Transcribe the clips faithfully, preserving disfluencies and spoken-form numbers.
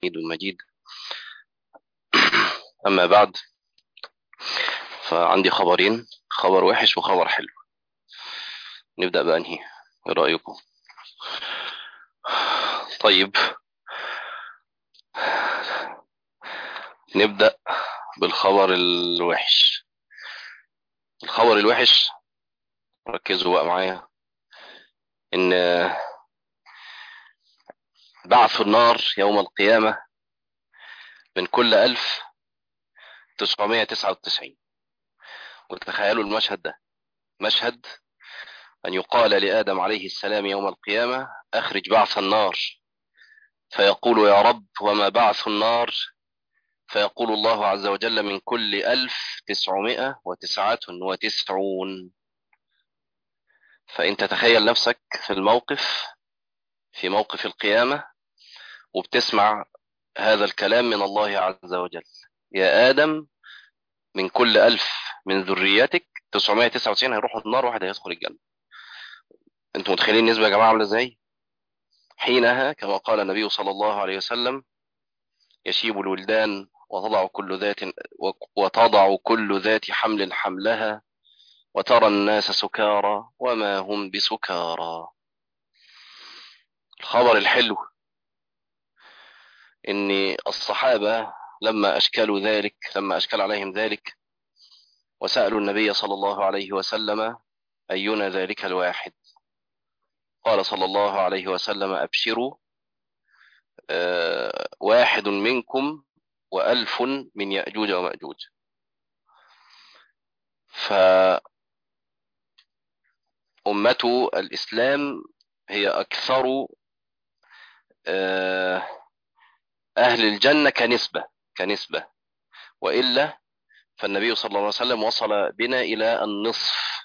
حميد مجيد. أما بعد، فعندي خبرين، خبر وحش وخبر حلو. نبدأ بأنهي؟ إيه رأيكم؟ طيب، نبدأ بالخبر الوحش. الخبر الوحش، ركزوا بقى معايا، إن بعث النار يوم القيامة من كل ألف تسعمائة وتسعة وتسعين. وتخيلوا المشهد ده، مشهد أن يقال لآدم عليه السلام يوم القيامة: أخرج بعث النار. فيقول: يا رب، وما بعث النار؟ فيقول الله عز وجل: من كل ألف تسعمائة وتسعة وتسعون. فأنت تخيل نفسك في الموقف، في موقف القيامة، وبتسمع هذا الكلام من الله عز وجل: يا آدم، من كل ألف من ذريتك تسعمائة وتسعة وتسعين هيروحوا النار، واحد هيدخل الجنة. انتوا متخيلين النسبة يا جماعة عاملة ازاي؟ حينها كما قال النبي صلى الله عليه وسلم: يشيب الولدان وتضع كل ذات وتضع كل ذات حمل حملها، وترى الناس سكارى وما هم بسكارى. الخبر الحلو ان الصحابة لما اشكلوا ذلك، لما اشكل عليهم ذلك، وسألوا النبي صلى الله عليه وسلم: أينا ذلك الواحد؟ قال صلى الله عليه وسلم: أبشروا، آه، واحد منكم وألف من يأجوج ومأجوج. فأمة الإسلام هي أكثر آه، أهل الجنة كنسبة، كنسبة وإلا فالنبي صلى الله عليه وسلم وصل بنا إلى النصف.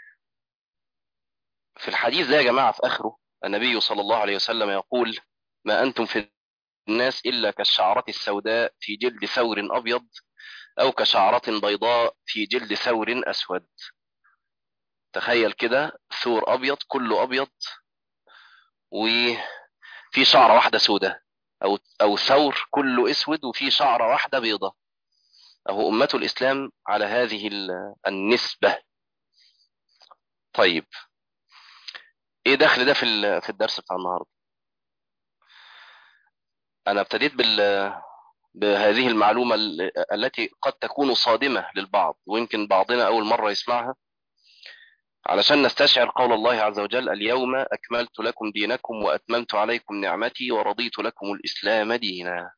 في الحديث ده يا جماعة في آخره النبي صلى الله عليه وسلم يقول: ما أنتم في الناس إلا كالشعرة السوداء في جلد ثور أبيض، أو كشعرة بيضاء في جلد ثور أسود. تخيل كده، ثور أبيض، كله أبيض، وفي شعرة واحدة سوداء، أو أو ثور كله أسود وفي شعرة واحدة بيضاء. أهو أمة الإسلام على هذه ال- النسبة. طيب، إيه دخل ده في ال- في الدرس بتاع النهاردة؟ أنا ابتديت بال بهذه المعلومة ال- التي قد تكون صادمة للبعض، ويمكن بعضنا أول مرة يسمعها، علشان نستشعر قول الله عز وجل: اليوم أكملت لكم دينكم وأتممت عليكم نعمتي ورضيت لكم الإسلام دينا.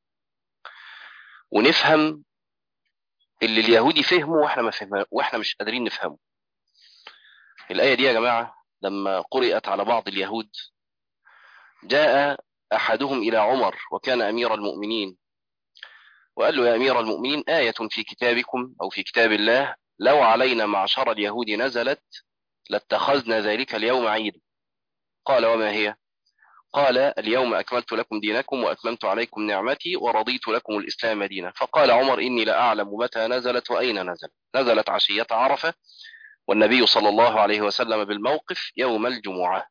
ونفهم اللي اليهودي فهمه واحنا ما فهمه، واحنا مش قادرين نفهمه. الآية دي يا جماعة لما قرأت على بعض اليهود، جاء أحدهم إلى عمر وكان أمير المؤمنين، وقال له: يا أمير المؤمنين، آية في كتابكم أو في كتاب الله لو علينا معشر اليهود نزلت لاتخذنا ذلك اليوم عيدا. قال: وما هي؟ قال: اليوم أكملت لكم دينكم وأتممت عليكم نعمتي ورضيت لكم الإسلام دينا. فقال عمر: إني لا أعلم متى نزلت وأين نزلت. نزلت عشية عرفة، والنبي صلى الله عليه وسلم بالموقف يوم الجمعة.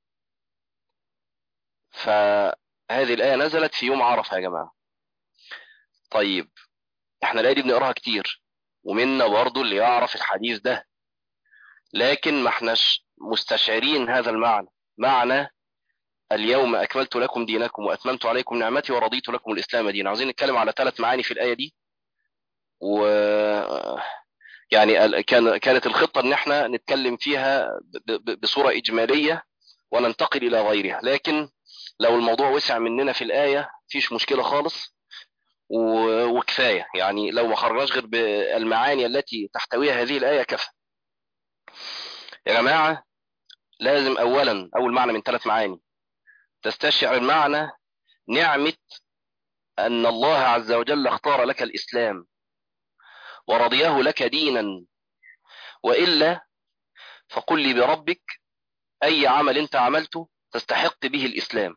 فهذه الآية نزلت في يوم عرفة يا جماعة. طيب، احنا الآية دي بنقراها كتير، ومنا برضو اللي يعرف الحديث ده، لكن ما احناش مستشعرين هذا المعنى، معنى اليوم أكملت لكم دينكم وأتممت عليكم نعمتي ورضيت لكم الإسلام دينا. عاوزين نتكلم على ثلاث معاني في الآية دي. و يعني ال- كان كانت الخطة ان احنا نتكلم فيها ب- ب- بصورة إجمالية وننتقل إلى غيرها، لكن لو الموضوع وسع مننا في الآية مفيش مشكلة خالص، و- وكفاية يعني لو ما خرجناش غير بالمعاني التي تحتويها هذه الآية كفى. يا جماعة، لازم أولا، أول معنى من ثلاث معاني، تستشعر معنى نعمة أن الله عز وجل اختار لك الإسلام ورضيه لك دينا. وإلا فقل لي بربك أي عمل أنت عملته تستحق به الإسلام.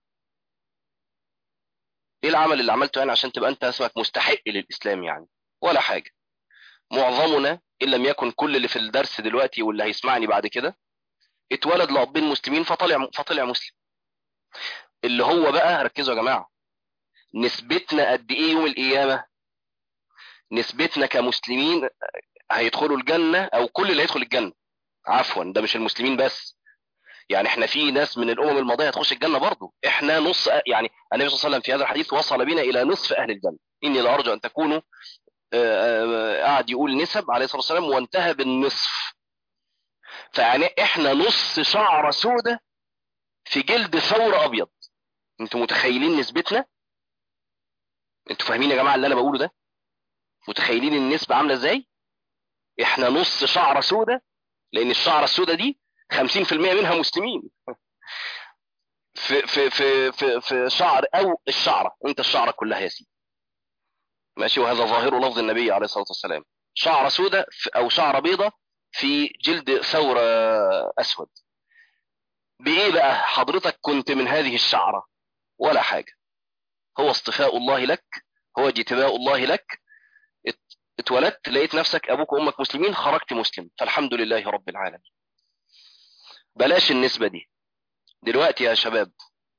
إيه العمل اللي عملته يعني عشان تبقى أنت اسمك مستحق للإسلام؟ يعني ولا حاجة. معظمنا إن لم يكن كل اللي في الدرس دلوقتي واللي هيسمعني بعد كده اتولد لأبين مسلمين فطلع فطلع مسلم. اللي هو بقى، ركزوا يا جماعة، نسبتنا قد ايه يوم القيامة؟ نسبتنا كمسلمين هيدخلوا الجنة، او كل اللي هيدخل الجنة، عفوا ده مش المسلمين بس، يعني احنا في ناس من الامم الماضيه هتخش الجنه برضه، احنا نص، يعني النبي صلى الله عليه وسلم في هذا الحديث وصل بنا الى نصف اهل الجنه. اني لارجو ان تكونوا، آه، آه، قعد يقول نسب عليه الصلاه والسلام وانتهى بالنصف. فيعني احنا نص شعره سودة في جلد ثور ابيض. انتوا متخيلين نسبتنا؟ انتوا فاهمين يا جماعه اللي انا بقوله ده؟ متخيلين النسبه عامله ازاي؟ احنا نص شعره سودة، لان الشعره السودة دي خمسين في المية منها مسلمين. في في في في في شعر، او الشعره، انت الشعره كلها يا سيدي ماشي، وهذا ظاهر لفظ النبي عليه الصلاه والسلام، شعره سوداء او شعره بيضاء في جلد ثور اسود. بايه بقى حضرتك كنت من هذه الشعره؟ ولا حاجه، هو اصطفاء الله لك، هو اجتباء الله لك. ات- اتولدت لقيت نفسك ابوك وامك مسلمين، خرجت مسلم، فالحمد لله رب العالمين. بلاش النسبه دي. دلوقتي يا شباب،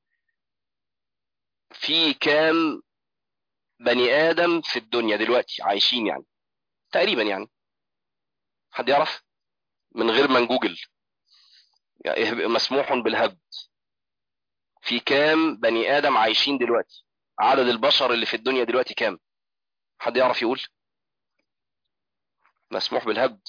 في كام بني ادم في الدنيا دلوقتي عايشين يعني تقريبا؟ يعني حد يعرف من غير ما نجوجل؟ يعني مسموح بالهبد. في كام بني آدم عايشين دلوقتي؟ عدد البشر اللي في الدنيا دلوقتي كام؟ حد يعرف يقول؟ مسموح بالهبد.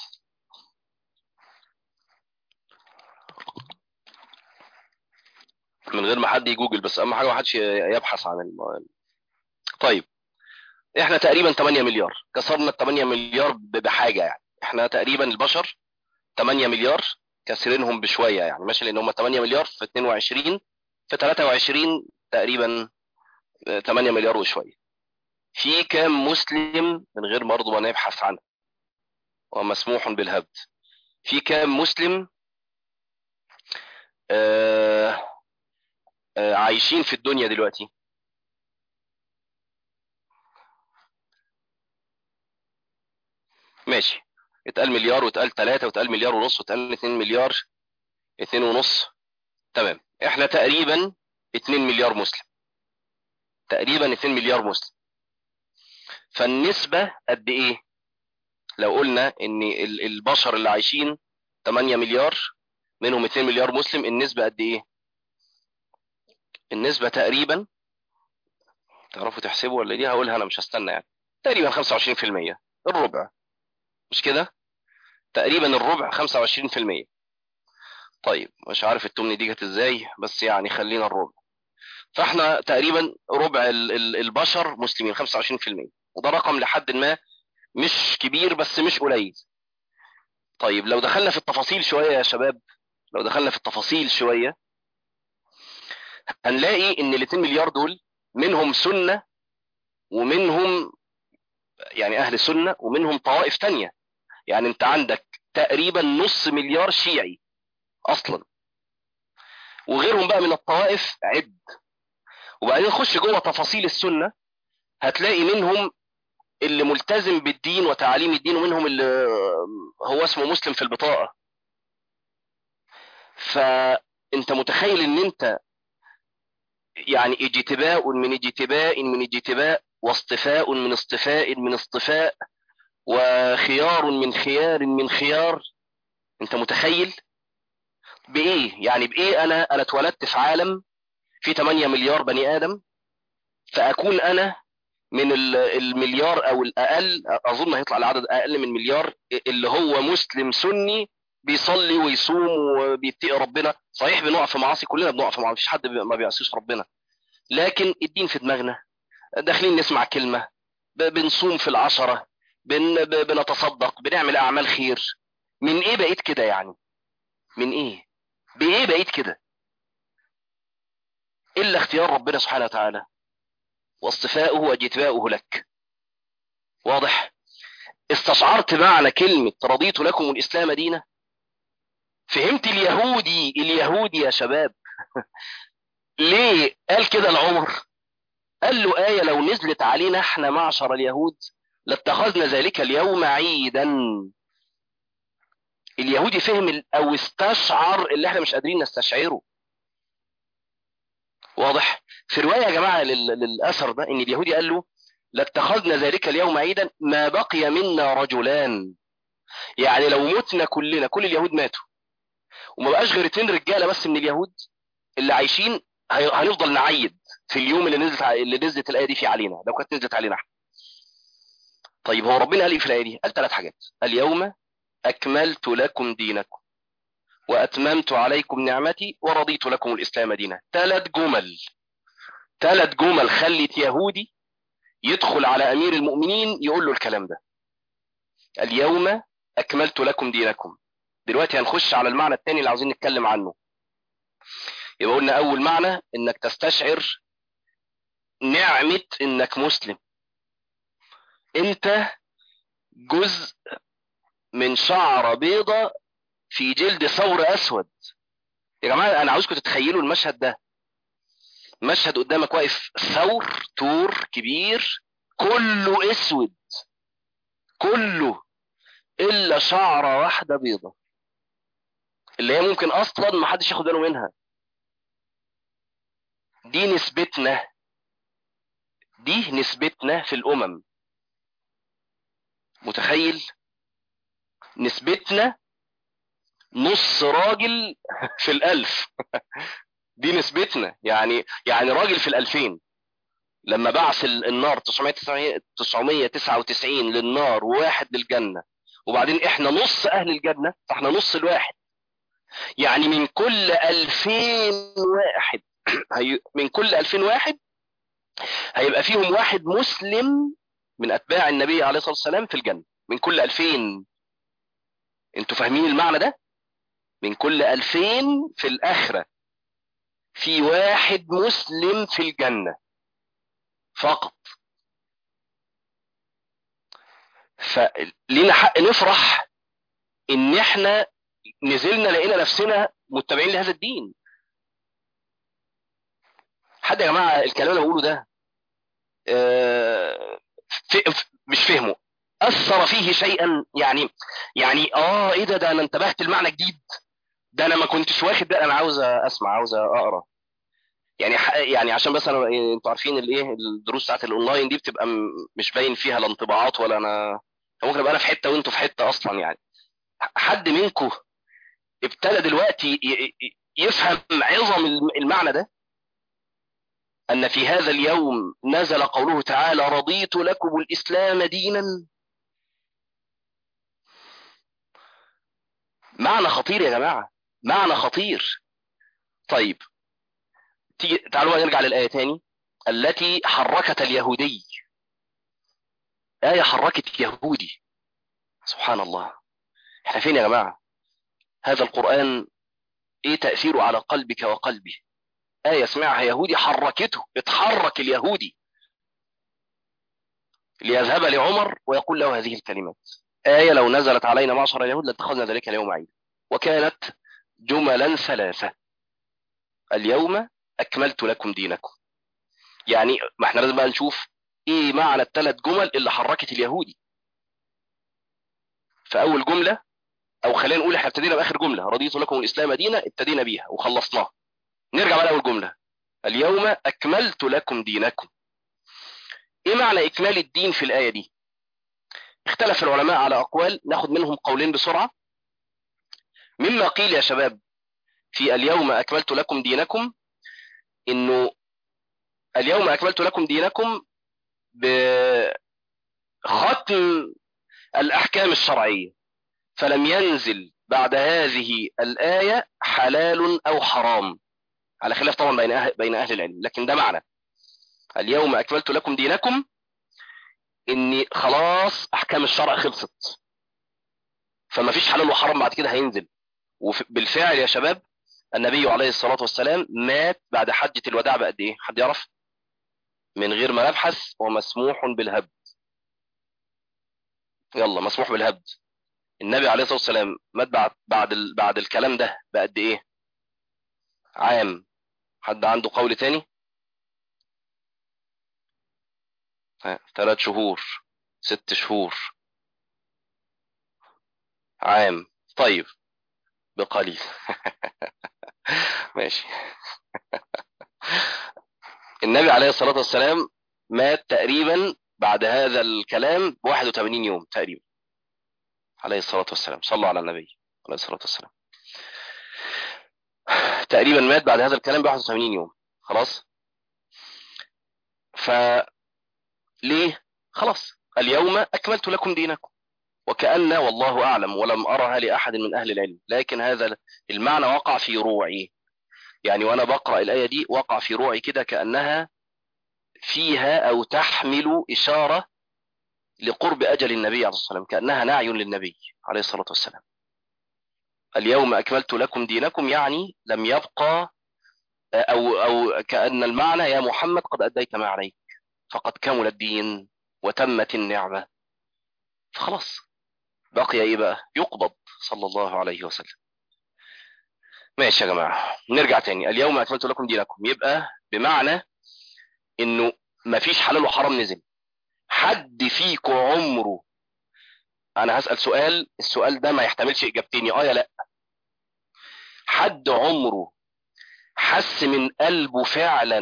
من غير ما حد يجوجل، بس اهم حاجه ما حدش يبحث عن الم... طيب، احنا تقريبا ثمانية مليار، كسرنا ال ثمانية مليار ب- بحاجه يعني. احنا تقريبا البشر ثمانية مليار، كسرينهم بشويه يعني ماشي، لان هم ثمانية مليار في اثنين وعشرين، في ثلاثة وعشرين تقريبا، آه، ثمانية مليار وشويه. في كام مسلم من غير برضه ما نبحث عنه ومسموح بالهبد؟ في كام مسلم آه آه عايشين في الدنيا دلوقتي؟ ماشي، اتقال مليار واتقال ثلاثة واتقال مليار ونص واتقال اتنين مليار، اتنين ونص، تمام. احنا تقريبا اتنين مليار مسلم، تقريبا اتنين مليار مسلم. فالنسبة قد ايه؟ لو قلنا ان ال- البشر اللي عايشين ثمانية مليار، منهم اتنين مليار مسلم، النسبة قد ايه؟ النسبة تقريبا، تعرفوا تحسبوا ولا دي هقولها انا مش هستنى يعني، تقريبا خمسة وعشرين في المية، الربع، مش كده؟ تقريبا الربع، خمسة وعشرين في المية. طيب مش عارف التمن دي جت ازاي، بس يعني خلينا الربع. فاحنا تقريبا ربع ال- ال- البشر مسلمين، خمسة وعشرين في المية، وده رقم لحد ما مش كبير بس مش قليل. طيب لو دخلنا في التفاصيل شوية يا شباب، لو دخلنا في التفاصيل شوية، هنلاقي ان ال اتنين مليار دول منهم سنة، ومنهم يعني اهل سنة، ومنهم طوائف تانية. يعني انت عندك تقريبا نص مليار شيعي اصلا، وغيرهم بقى من الطوائف عد. وبعدين نخش جوه تفاصيل السنة، هتلاقي منهم اللي ملتزم بالدين وتعاليم الدين، ومنهم اللي هو اسمه مسلم في البطاقة. فانت متخيل ان انت يعني اجتباء من اجتباء من اجتباء، واصطفاء من اصطفاء من اصطفاء، وخيار من خيار من خيار. انت متخيل بايه؟ يعني بايه انا انا اتولدت في عالم فيه ثمانية مليار بني ادم، فاكون انا من ال- المليار او الاقل، اظن هيطلع العدد اقل من مليار، اللي هو مسلم سني بيصلي ويصوم وبيتقي ربنا. صحيح بنقع في معاصي، كلنا بنقع في معاصي، مفيش حد بي- ما بيعصيش ربنا، لكن الدين في دماغنا، داخلين نسمع كلمة، ب- بنصوم في العشرة، بن ب- بنتصدق، بنعمل اعمال خير. من ايه بقيت كده يعني؟ من ايه؟ بايه بقيت كده؟ الا اختيار ربنا سبحانه وتعالى واصطفاؤه واجتباؤه لك. واضح؟ استشعرت معنى كلمة رضيت لكم الإسلام دينا؟ فهمت اليهودي، اليهودي يا شباب ليه قال كده لعمر؟ قال له آية لو نزلت علينا احنا معشر اليهود لاتخذنا ذلك اليوم عيدا. اليهودي فهم ال- او استشعر اللي احنا مش قادرين نستشعره. واضح؟ في رواية يا جماعة لل- للأثر ده إن اليهودي قال له لاتخذنا ذلك اليوم عيدا ما بقي منا رجلان. يعني لو متنا كلنا، كل اليهود ماتوا وما بقاش غير اتنين رجالة بس من اليهود اللي عايشين، هي- هنفضل نعيد في اليوم اللي نزلت ع- اللي نزلت الآية دي فيه علينا، لو كانت نزلت علينا احنا. طيب هو ربنا قال ايه في الآية دي؟ قال ثلاث حاجات: اليوم أكملت لكم دينكم وأتممت عليكم نعمتي ورضيت لكم الإسلام دينا. ثلاث جمل، ثلاث جمل خلت يهودي يدخل على أمير المؤمنين يقول له الكلام ده: اليوم أكملت لكم دينكم. دلوقتي هنخش على المعنى الثاني اللي عاوزين نتكلم عنه. يبقى قلنا أول معنى إنك تستشعر نعمة إنك مسلم، أنت جزء من شعرة بيضة في جلد ثور أسود. يا جماعة أنا عاوزكم تتخيلوا المشهد ده، مشهد قدامك واقف ثور، تور كبير كله اسود، كله الا شعره واحده بيضه اللي هي ممكن اصلا ما حدش ياخد باله منها. دي نسبتنا، دي نسبتنا في الامم. متخيل؟ نسبتنا نص راجل في الالف. دي نسبتنا، يعني يعني راجل في الالفين لما بعث النار تسعمية تسعة وتسعين للنار وواحد للجنة، وبعدين احنا نص اهل الجنة، فاحنا نص الواحد. يعني من كل ألفين واحد هي من كل ألفين واحد هيبقى فيهم واحد مسلم من اتباع النبي عليه الصلاة والسلام في الجنة. من كل ألفين، انتوا فاهمين المعنى ده؟ من كل ألفين في الآخرة في واحد مسلم في الجنة فقط. فلينا حق نفرح ان احنا نزلنا لقينا نفسنا متبعين لهذا الدين. حد يا جماعة الكلام اللي بقوله ده آه، في مش فهمه، اثر فيه شيئا؟ يعني يعني اه ايه ده ده انا انتبهت المعنى جديد، ده انا ما كنتش واخد ده، انا عاوز اسمع، عاوز اقرا. يعني ح- يعني عشان بس انا إيه، انتوا عارفين الايه الدروس بتاعت الاونلاين دي بتبقى م- مش باين فيها لا انطباعات ولا انا، ممكن ابقى انا في حته وانتوا في حته اصلا يعني. حد منكم ابتدى دلوقتي ي- ي- يفهم عظم الم- المعنى ده، ان في هذا اليوم نزل قوله تعالى رضيت لكم الاسلام دينا. معنى خطير يا جماعة، معنى خطير. طيب تيجي تعالوا بقى نرجع للآية تاني التي حركت اليهودي. آية حركت يهودي، سبحان الله. احنا فين يا جماعة؟ هذا القرآن ايه تأثيره على قلبك وقلبي؟ آية سمعها يهودي حركته، اتحرك اليهودي ليذهب لعمر ويقول له هذه الكلمات. آية لو نزلت علينا معشر اليهود لاتخذنا ذلك اليوم عيدا. وكانت جملا ثلاثة: اليوم أكملت لكم دينكم. يعني ما احنا لازم بقى نشوف ايه معنى الثلاث جمل اللي حركت اليهودي. فاول جمله، او خلينا نقول احنا ابتدينا باخر جمله: رضيت لكم الاسلام دينا، ابتدينا بيها وخلصناها. نرجع بقى لاول جمله: اليوم اكملت لكم دينكم. ايه معنى اكمال الدين في الايه دي؟ اختلف العلماء على اقوال، ناخد منهم قولين بسرعه. مما قيل يا شباب في اليوم اكملت لكم دينكم انه اليوم اكملت لكم دينكم بختم الاحكام الشرعيه، فلم ينزل بعد هذه الآية حلال أو حرام، على خلاف طبعا بين أهل, بين أهل العلم، لكن ده معنى اليوم أكملت لكم دينكم، إن خلاص أحكام الشرع خلصت، فما فيش حلال وحرام بعد كده هينزل. وبالفعل يا شباب النبي عليه الصلاة والسلام مات بعد حجة الوداع بقد إيه؟ حد يعرف؟ من غير ما نبحث ومسموح بالهبد. يلا مسموح بالهبد. النبي عليه الصلاة والسلام مات بعد بعد ال... بعد الكلام ده بقد إيه؟ عام. حد عنده قول تاني؟ ثلاث شهور، ست شهور، عام. طيب بقليل. ماشي. النبي عليه الصلاة والسلام مات تقريبا بعد هذا الكلام ب واحد وثمانين يوم تقريبا، عليه الصلاة والسلام. صلوا على النبي عليه الصلاة والسلام. تقريبا مات بعد هذا الكلام ب واحد وثمانين يوم. خلاص. فليه؟ خلاص اليوم أكملت لكم دينكم. وكأن، والله أعلم ولم أرها لأحد من أهل العلم، لكن هذا المعنى وقع في روعي. يعني وأنا بقرأ الآية دي وقع في روعي كده، كأنها فيها أو تحمل إشارة لقرب أجل النبي عليه الصلاة والسلام، كأنها نعي للنبي عليه الصلاة والسلام. اليوم أكملت لكم دينكم، يعني لم يبقى، أو أو كأن المعنى يا محمد قد أديت ما عليك، فقد كمل الدين وتمت النعمة، فخلاص بقي إيه بقى؟ يقبض صلى الله عليه وسلم. ماشي يا جماعة، نرجع تاني. اليوم أكملت لكم دينكم يبقى بمعنى إنه مفيش حلال وحرام نزل. حد فيكم عمره، أنا هسأل سؤال، السؤال ده ما يحتملش إجابتين يا آه يا لأ. حد عمره حس من قلبه فعلا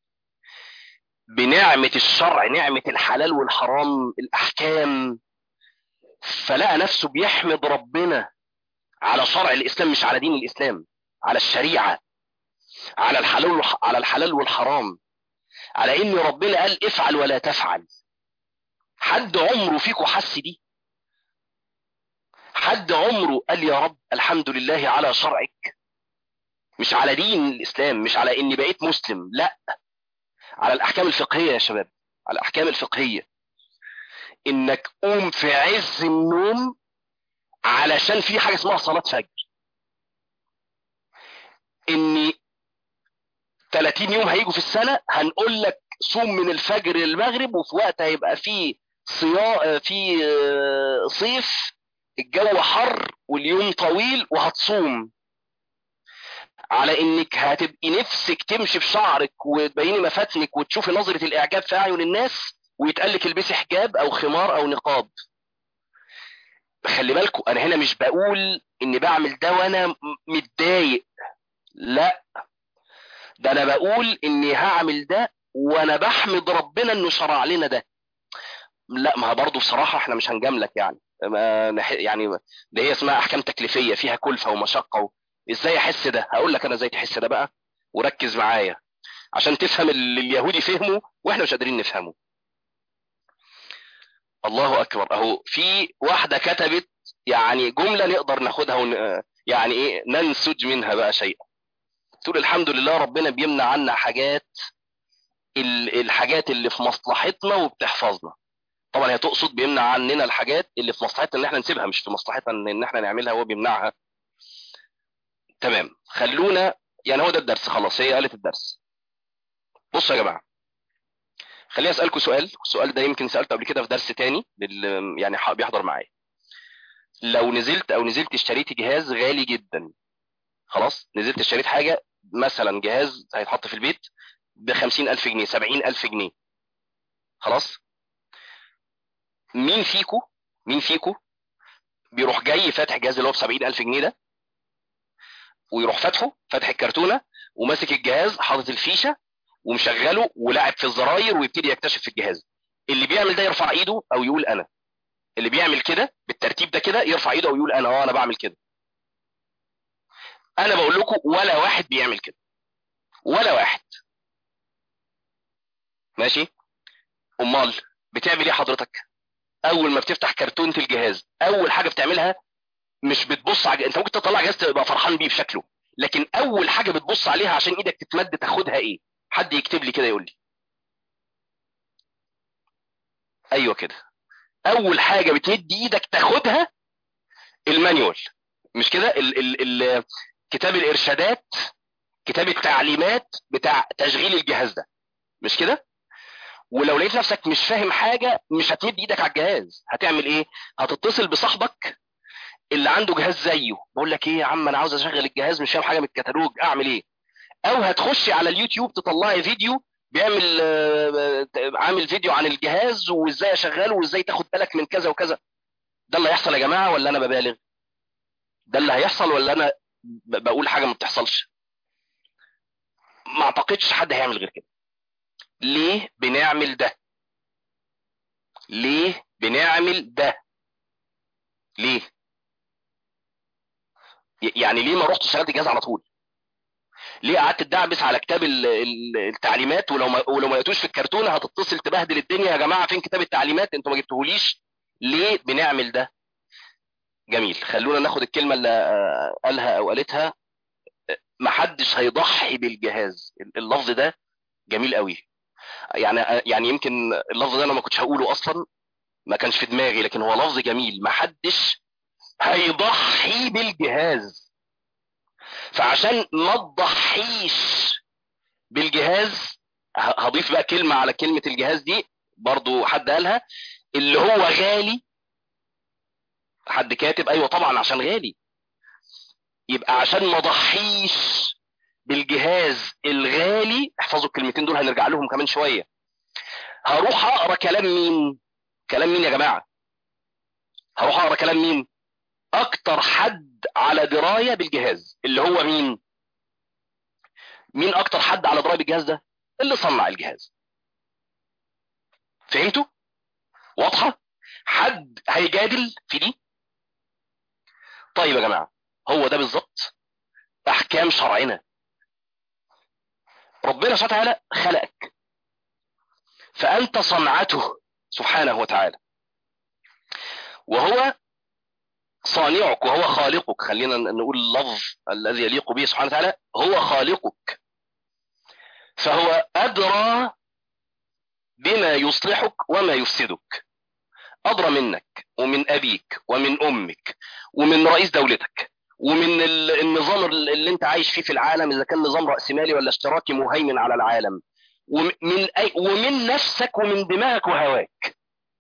بنعمة الشرع، نعمة الحلال والحرام، الأحكام، فلقى نفسه بيحمد ربنا على شرع الإسلام، مش على دين الإسلام، على الشريعة، على الحلال على الحلال والحرام، على إن ربنا قال افعل ولا تفعل؟ حد عمره فيكم حس دي؟ حد عمره قال يا رب الحمد لله على شرعك؟ مش على دين الإسلام، مش على إني بقيت مسلم، لا، على الأحكام الفقهية يا شباب، على الأحكام الفقهية. إنك قوم في عز النوم علشان في حاجة اسمها صلاة فجر، إني ثلاثين يوم هيجوا في السنة هنقول لك صوم من الفجر للمغرب، وفي وقت هيبقى فيه صيا في صيف، الجو حر واليوم طويل، وهتصوم على انك هتبقي نفسك تمشي بشعرك وتبيني مفاتنك وتشوفي نظرة الاعجاب في اعين الناس، ويتقال لك البسي حجاب او خمار او نقاب. خلي بالكم انا هنا مش بقول اني بعمل ده وانا متضايق، لا، ده انا بقول اني هعمل ده وانا بحمد ربنا انه شرع لنا ده. لا، ما برضه بصراحة احنا مش هنجاملك يعني، ما نح- يعني ده هي اسمها احكام تكليفية فيها كلفة ومشقة و... ازاي احس ده؟ هقول لك انا ازاي تحس ده بقى، وركز معايا عشان تفهم اللي اليهودي فهمه واحنا مش قادرين نفهمه. الله اكبر، اهو في واحدة كتبت يعني جملة نقدر ناخدها ون... يعني ايه، ننسج منها بقى شيئا. تقول الحمد لله ربنا بيمنع عنا حاجات، ال- الحاجات اللي في مصلحتنا وبتحفظنا. طبعا هي تقصد بيمنع عننا الحاجات اللي في مصلحتنا ان احنا نسيبها، مش في مصلحتنا ان إن احنا نعملها، هو بيمنعها. تمام، خلونا، يعني هو ده الدرس، خلاص هي قالت الدرس. بصوا يا جماعه، خليني اسالكم سؤال، السؤال ده يمكن سالته قبل كده في درس تاني لل... يعني ح- بيحضر معايا. لو نزلت او نزلت اشتريت جهاز غالي جدا، خلاص نزلت اشتريت حاجه، مثلا جهاز هيتحط في البيت ب خمسين الف جنيه، سبعين الف جنيه، خلاص، مين فيكو مين فيكو بيروح جاي فاتح الجهاز اللي هو ب سبعين الف جنيه ده، ويروح فاتحه، فاتح الكرتونه، وماسك الجهاز حاطط الفيشه ومشغله ولاعب في الزراير ويبتدي يكتشف في الجهاز؟ اللي بيعمل ده يرفع ايده او يقول انا. اللي بيعمل كده بالترتيب ده كده يرفع ايده او يقول انا، اه انا بعمل كده. انا بقول لكم ولا واحد بيعمل كده، ولا واحد. ماشي، امال بتعمل ايه حضرتك؟ اول ما بتفتح كرتونه الجهاز اول حاجه بتعملها، مش بتبص على، انت ممكن تطلع جهاز تبقى فرحان بيه بشكله، لكن اول حاجه بتبص عليها عشان ايدك تتمد تاخدها ايه؟ حد يكتب لي كده يقول لي. ايوه كده، اول حاجه بتمد ايدك تاخدها المانيوال، مش كده؟ ال ال ال كتاب الارشادات، كتاب التعليمات بتاع تشغيل الجهاز ده، مش كده؟ ولو لقيت نفسك مش فاهم حاجه مش هتمد ايدك على الجهاز، هتعمل ايه؟ هتتصل بصاحبك اللي عنده جهاز زيه، بقول لك ايه يا عم انا عاوز اشغل الجهاز مش فاهم حاجه من الكتالوج، اعمل ايه؟ او هتخشي على اليوتيوب تطلعي فيديو بيعمل آه، آه، عامل فيديو عن الجهاز وازاي اشغله وازاي تاخد بالك من كذا وكذا. ده اللي هيحصل يا جماعه ولا انا ببالغ؟ ده اللي هيحصل ولا انا ب- بقول حاجه ما بتحصلش؟ ما اعتقدش حد هيعمل غير كده. ليه بنعمل ده؟ ليه بنعمل ده؟ ليه؟ يعني ليه ما رحت اشتغلت جهاز على طول؟ ليه قعدت تدعبس على كتاب ال- ال- التعليمات، ولو ما ولو ما لقيتوش في الكرتونه هتتصل تبهدل الدنيا، يا جماعه فين كتاب التعليمات انتوا ما جبتوهوليش؟ ليه بنعمل ده؟ جميل، خلونا ناخد الكلمه اللي آه، قالها او قالتها، محدش هيضحي بالجهاز. اللفظ ده جميل قوي. يعني يعني يمكن اللفظ ده انا ما كنتش هقوله اصلا، ما كانش في دماغي، لكن هو لفظ جميل. محدش هيضحي بالجهاز. فعشان ما تضحيش بالجهاز، ه- هضيف بقى كلمة على كلمة الجهاز دي، برضو حد قالها، اللي هو غالي. حد كاتب ايوه طبعا عشان غالي. يبقى عشان ما ضحيش بالجهاز الغالي، احفظوا الكلمتين دول هنرجع لهم كمان شوية. هروح اقرا كلام مين؟ كلام مين يا جماعة؟ هروح اقرا كلام مين؟ اكتر حد على دراية بالجهاز، اللي هو مين؟ مين اكتر حد على دراية بالجهاز ده؟ اللي صنع الجهاز. فهمتوا؟ واضحة؟ حد هيجادل في دي؟ طيب يا جماعة، هو ده بالظبط احكام شرعنا. ربنا سبحانه وتعالى خلقك، فانت صنعته سبحانه وتعالى، وهو صانعك وهو خالقك. خلينا نقول اللفظ الذي يليق به سبحانه وتعالى، هو خالقك، فهو ادرى بما يصلحك وما يفسدك. ادرى منك ومن ابيك ومن امك ومن رئيس دولتك ومن ال- النظام اللي انت عايش فيه في العالم، اذا كان نظام رأسمالي ولا اشتراكي مهيمن على العالم، ومن أي ومن نفسك ومن دماغك وهواك.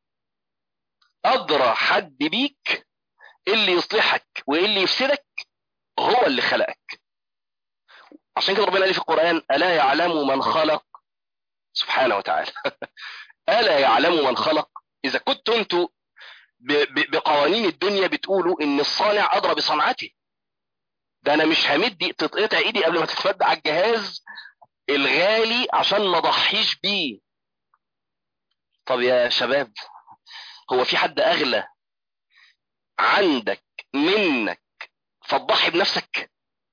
ادرى حد بيك، اللي يصلحك واللي يفسدك هو اللي خلقك. عشان كده ربنا قال في القرآن: الا يعلم من خلق سبحانه وتعالى. الا يعلم من خلق. اذا كنتم انتوا ب- ب- بقوانين الدنيا بتقولوا ان الصانع ادرى بصنعته، ده انا مش همد تتقطع ايدي قبل ما تتفد على الجهاز الغالي عشان ما اضحيش بيه. طب يا شباب، هو في حد اغلى عندك منك فتضحي بنفسك؟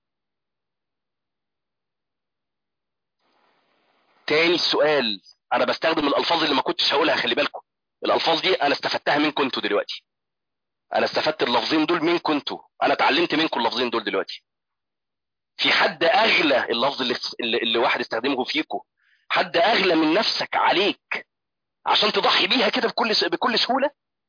تاني السؤال، انا بستخدم الالفاظ اللي ما كنتش هقولها، خلي بالكم. الالفاظ دي انا استفدتها منكم انتوا دلوقتي. انا استفدت اللفظين دول منكم انتوا، انا اتعلمت منكم اللفظين دول دلوقتي. في حد اغلى، اللفظ اللي اللي, اللي واحد استخدمه فيكم، حد اغلى من نفسك عليك عشان تضحي بيها كده بكل س- بكل سهوله؟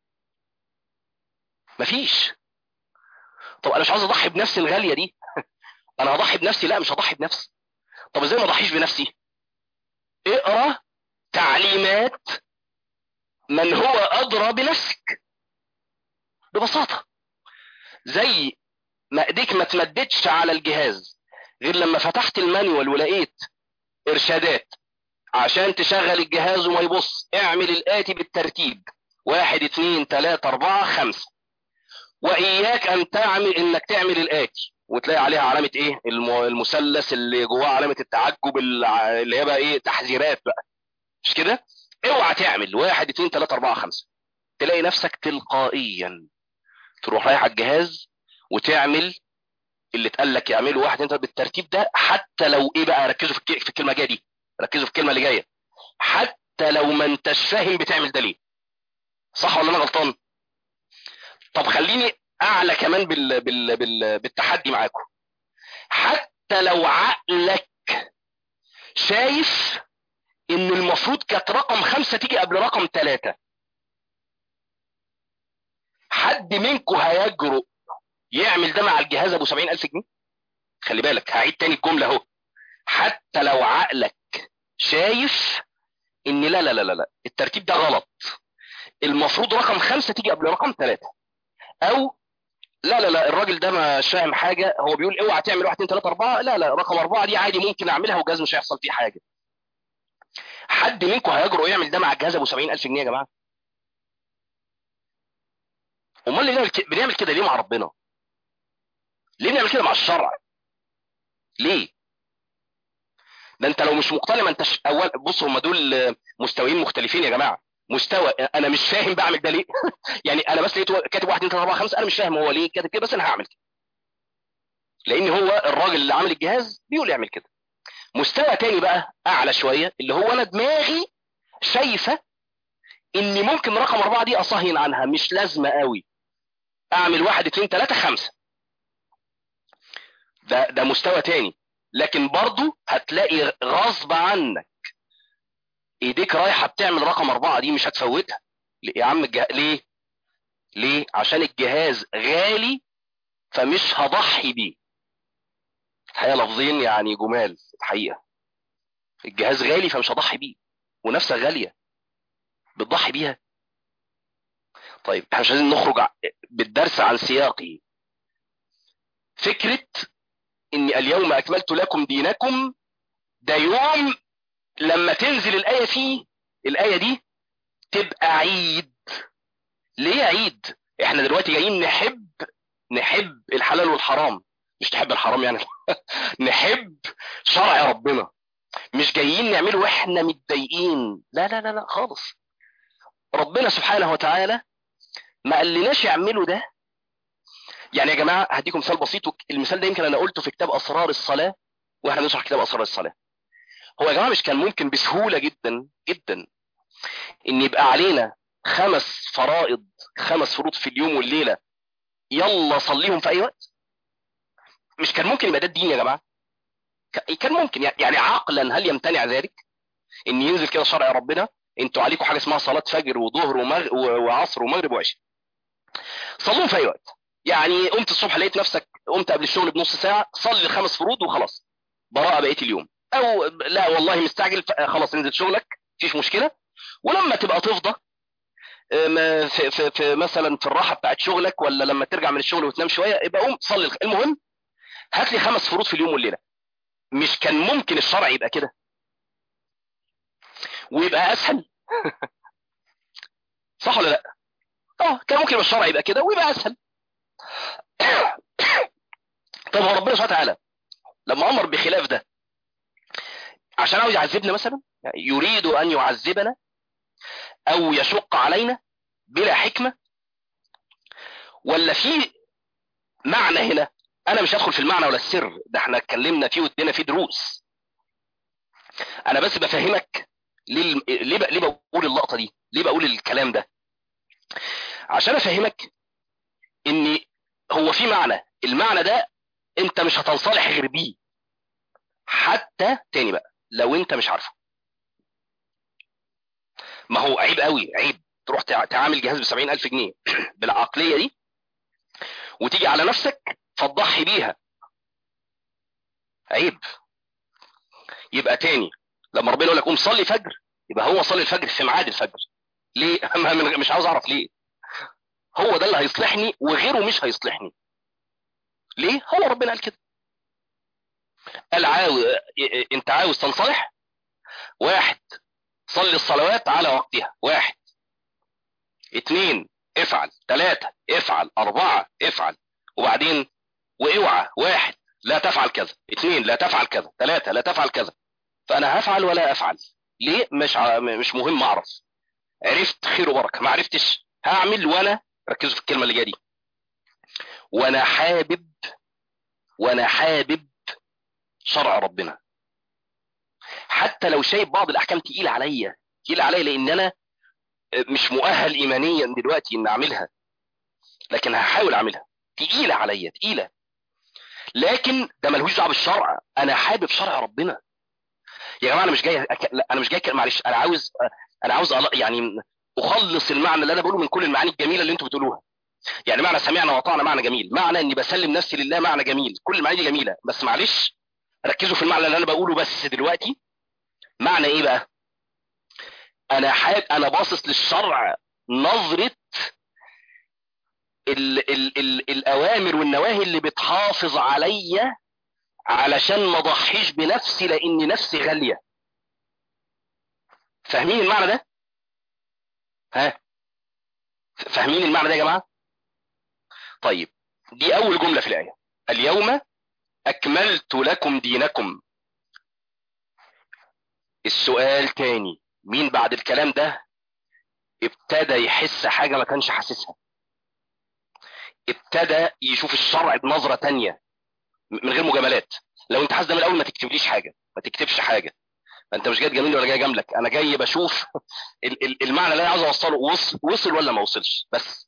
مفيش. طب انا مش عاوز اضحي بنفسي الغاليه دي، انا هضحي بنفسي؟ لا مش هضحي بنفسي. طب ازاي ما اضحيش بنفسي؟ اقرا تعليمات من هو ادرى بنفسك، ببساطه. زي ما ايديك ما تمدتش على الجهاز غير لما فتحت المانيوال ولقيت ارشادات عشان تشغل الجهاز وما يبص: اعمل الاتي بالترتيب، واحد اتنين تلاتة اربعة خمسة، واياك ان تعمل انك تعمل الاتي، وتلاقي عليها علامة ايه؟ الم- المثلث اللي جواه علامة التعجب، الع- اللي هي بقى ايه؟ تحذيرات بقى. مش كده؟ اوعى تعمل واحد اتنين تلاتة اربعة خمسة، تلاقي نفسك تلقائيا تروح رايح على الجهاز وتعمل اللي اتقال لك يعمله، واحد انت بالترتيب ده. حتى لو ايه بقى، ركزوا في الك- في الكلمه الجايه دي، ركزوا في الكلمه اللي جايه: حتى لو ما انتش فاهم بتعمل ده ليه. صح ولا انا غلطان؟ طب خليني اعلى كمان بال... بال... بال... بالتحدي معاكم. حتى لو عقلك شايف ان المفروض كانت رقم خمسة تيجي قبل رقم ثلاثة، حد منكم هيجرؤ يعمل ده مع الجهاز ابو سبعين الف جنيه؟ خلي بالك، هعيد تاني الجملة اهو. حتى لو عقلك شايف ان لا لا لا لا لا، الترتيب ده غلط، المفروض رقم خمسة تيجي قبل رقم ثلاثة، او لا لا لا الراجل ده مش فاهم حاجة، هو بيقول اوعى تعمل واحد اتنين تلاتة اربعة، لا لا رقم اربعة دي عادي ممكن اعملها والجهاز مش هيحصل فيه حاجة. حد منكم هيجرؤ يعمل ده مع الجهاز ابو سبعين الف جنيه يا جماعة؟ امال ليه بنعمل ك- بنعمل كده ليه مع ربنا؟ ليه بنعمل كده مع الشرع؟ ليه؟ ده انت لو مش مقتنع ما انتش اول. بص هم دول مستويين مختلفين يا جماعه. مستوى انا مش فاهم بعمل ده ليه يعني انا بس لقيته كاتب واحد اتنين تلاته اربعه خمسه، انا مش فاهم هو ليه كاتب كده، بس انا هعمل كده لان هو الراجل اللي عامل الجهاز بيقول يعمل كده. مستوى تاني بقى اعلى شويه اللي هو انا دماغي شايفه ان ممكن رقم اربعه دي اصهين عنها، مش لازمه قوي، اعمل واحد اتنين تلاته خمسه. ده ده مستوى تاني. لكن برضو هتلاقي غصب عنك ايديك رايحه بتعمل رقم اربعه دي، مش هتفوتها. ليه يا عم الجه... ليه؟ ليه؟ عشان الجهاز غالي فمش هضحي بيه. الحقيقه لفظين يعني جمال الحقيقه. الجهاز غالي فمش هضحي بيه، ونفسك غاليه بتضحي بيها. طيب احنا مش عايزين نخرج ع- بالدرس عن سياقه. فكره اني اليوم اكملت لكم دينكم، ده يوم لما تنزل الايه فيه، الايه دي تبقى عيد. ليه عيد؟ احنا دلوقتي جايين نحب، نحب الحلال والحرام، مش تحب الحرام يعني نحب شرع ربنا، مش جايين نعمله واحنا متضايقين، لا لا لا لا خالص. ربنا سبحانه وتعالى ما قالناش يعملوا ده. يعني يا جماعه هديكم مثال بسيط، وك- المثال ده يمكن انا قلته في كتاب اسرار الصلاه واحنا بنشرح كتاب اسرار الصلاه. هو يا جماعه مش كان ممكن بسهوله جدا جدا ان يبقى علينا خمس فرائض، خمس فروض في اليوم والليله، يلا صليهم في اي وقت؟ مش كان ممكن يبقى ده الدين يا جماعه؟ ك- كان ممكن يعني يعني عقلا هل يمتنع ذلك ان ينزل كده شرع ربنا انتوا عليكم حاجه اسمها صلاه فجر وظهر ومغ... و- وعصر ومغرب وعشاء، صلوهم في اي وقت. يعني قمت الصبح لقيت نفسك قمت قبل الشغل بنص ساعه، صلي الخمس فروض وخلاص، براءه بقيه اليوم. او لا والله مستعجل ف- خلاص انزل شغلك مفيش مشكله، ولما تبقى تفضى أم، في, في, في مثلا في الراحه بتاعت شغلك، ولا لما ترجع من الشغل وتنام شويه يبقى قوم صلي الخ- المهم هات لي خمس فروض في اليوم والليله. مش كان ممكن الشرع يبقى كده ويبقى اسهل؟ صح ولا لا؟ اه كان ممكن الشرع يبقى كده ويبقى اسهل. طب هو ربنا سبحانه وتعالى لما امر بخلاف ده عشان عاوز يعذبنا مثلا؟ يعني يريد ان يعذبنا او يشق علينا بلا حكمه، ولا في معنى هنا؟ انا مش هدخل في المعنى ولا السر ده، احنا اتكلمنا فيه وادينا فيه دروس. انا بس بفهمك ليه ليه ب- ليه بقول اللقطه دي، ليه بقول الكلام ده. عشان افهمك ان هو في معنى، المعنى ده انت مش هتنصلح غير بيه. حتى تاني بقى لو انت مش عارفه، ما هو عيب قوي، عيب تروح تع- تعامل جهاز ب سبعين الف جنيه بالعقليه دي وتيجي على نفسك فتضحي بيها، عيب. يبقى تاني لما ربنا يقول لك قوم صلي فجر، يبقى هو صلي الفجر في ميعاد الفجر. ليه؟ ما- من- مش عاوز اعرف ليه. هو ده اللي هيصلحني وغيره مش هيصلحني. ليه؟ هو ربنا قال كده. قال عاوز، انت عاوز تنصلح؟ واحد، صلي الصلوات على وقتها، واحد. اتنين، افعل. تلاتة، افعل. اربعة، افعل. وبعدين واوعى، واحد، لا تفعل كذا. اتنين، لا تفعل كذا. تلاتة، لا تفعل كذا. فانا هفعل ولا افعل؟ ليه؟ مش ع... مش مهم اعرف. عرفت خير وبركه، ما عرفتش هعمل. وانا ركزوا في الكلمه اللي جايه دي، وانا حابب، وانا حابب شرع ربنا، حتى لو شايف بعض الاحكام تقيله عليا، تقيله عليا لان انا مش مؤهل ايمانيا دلوقتي ان اعملها، لكن هحاول اعملها. تقيله عليا، تقيله، لكن ده ملهوش دعوه بالشرع. انا حابب شرع ربنا. يا جماعه انا مش جاي أك... لا انا مش جاي أك... معلش انا عاوز، انا عاوز أل... يعني اخلص المعنى اللي انا بقوله من كل المعاني الجميله اللي انتوا بتقولوها. يعني معنى سمعنا وأطعنا معنى جميل، معنى اني بسلم نفسي لله معنى جميل، كل المعاني دي جميله، بس معلش ركزوا في المعنى اللي انا بقوله بس دلوقتي. معنى ايه بقى؟ انا حاب، انا باصص للشرع نظره ال ال ال الاوامر والنواهي اللي بتحافظ عليا علشان ما اضحيش بنفسي لان نفسي غاليه. فاهمين المعنى ده؟ ها؟ فاهمين المعنى ده يا جماعه؟ طيب دي اول جمله في الايه، اليوم اكملت لكم دينكم. السؤال تاني، مين بعد الكلام ده ابتدى يحس حاجة ما كانش حاسسها؟ ابتدى يشوف الشرع بنظرة تانية من غير مجاملات. لو انت حاسس ده من الاول ما تكتبليش حاجة، ما تكتبش حاجة. انت مش جاي تجاملني ولا جاي اجاملك، انا جاي بشوف ال- ال- المعنى اللي انا عاوز اوصله وصل, وصل ولا ما وصلش بس.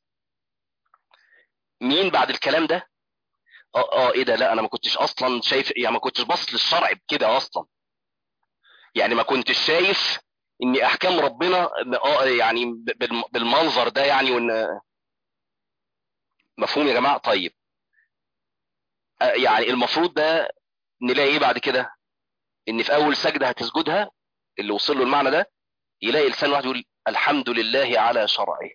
مين بعد الكلام ده اه اه ايه ده، لا انا ما كنتش اصلا شايف، يعني ما كنتش باصص للشرع بكده اصلا. يعني ما كنتش شايف ان احكام ربنا اه يعني بال- بالمنظر ده يعني. وان مفهوم يا جماعه؟ طيب آه، يعني المفروض ده نلاقي ايه بعد كده؟ ان في اول سجده هتسجدها اللي وصل له المعنى ده يلاقي لسان واحد يقول الحمد لله على شرعه.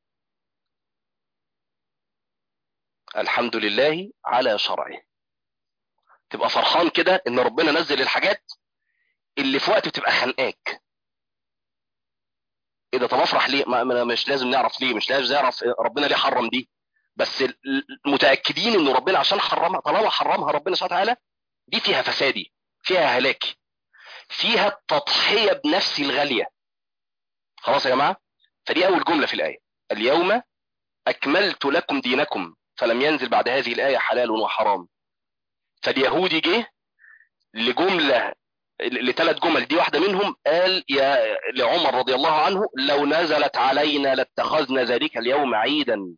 الحمد لله على شرعه. تبقى فرحان كده ان ربنا نزل الحاجات اللي في وقت بتبقى خانقاك. ايه ده؟ طب افرح ليه؟ ما ما- مش لازم نعرف ليه، مش لازم نعرف ربنا ليه حرم دي. بس ال- ال- متاكدين ان ربنا عشان حرمها، طالما حرمها ربنا سبحانه وتعالى، دي فيها فسادي، فيها هلاكي، فيها التضحيه بنفسي الغاليه. خلاص يا جماعه؟ فدي اول جمله في الايه، اليوم اكملت لكم دينكم، فلم ينزل بعد هذه الايه حلال وحرام. فاليهودي جه لجمله، لثلاث جمل، دي واحده منهم، قال يا لعمر رضي الله عنه لو نزلت علينا لاتخذنا ذلك اليوم عيدا.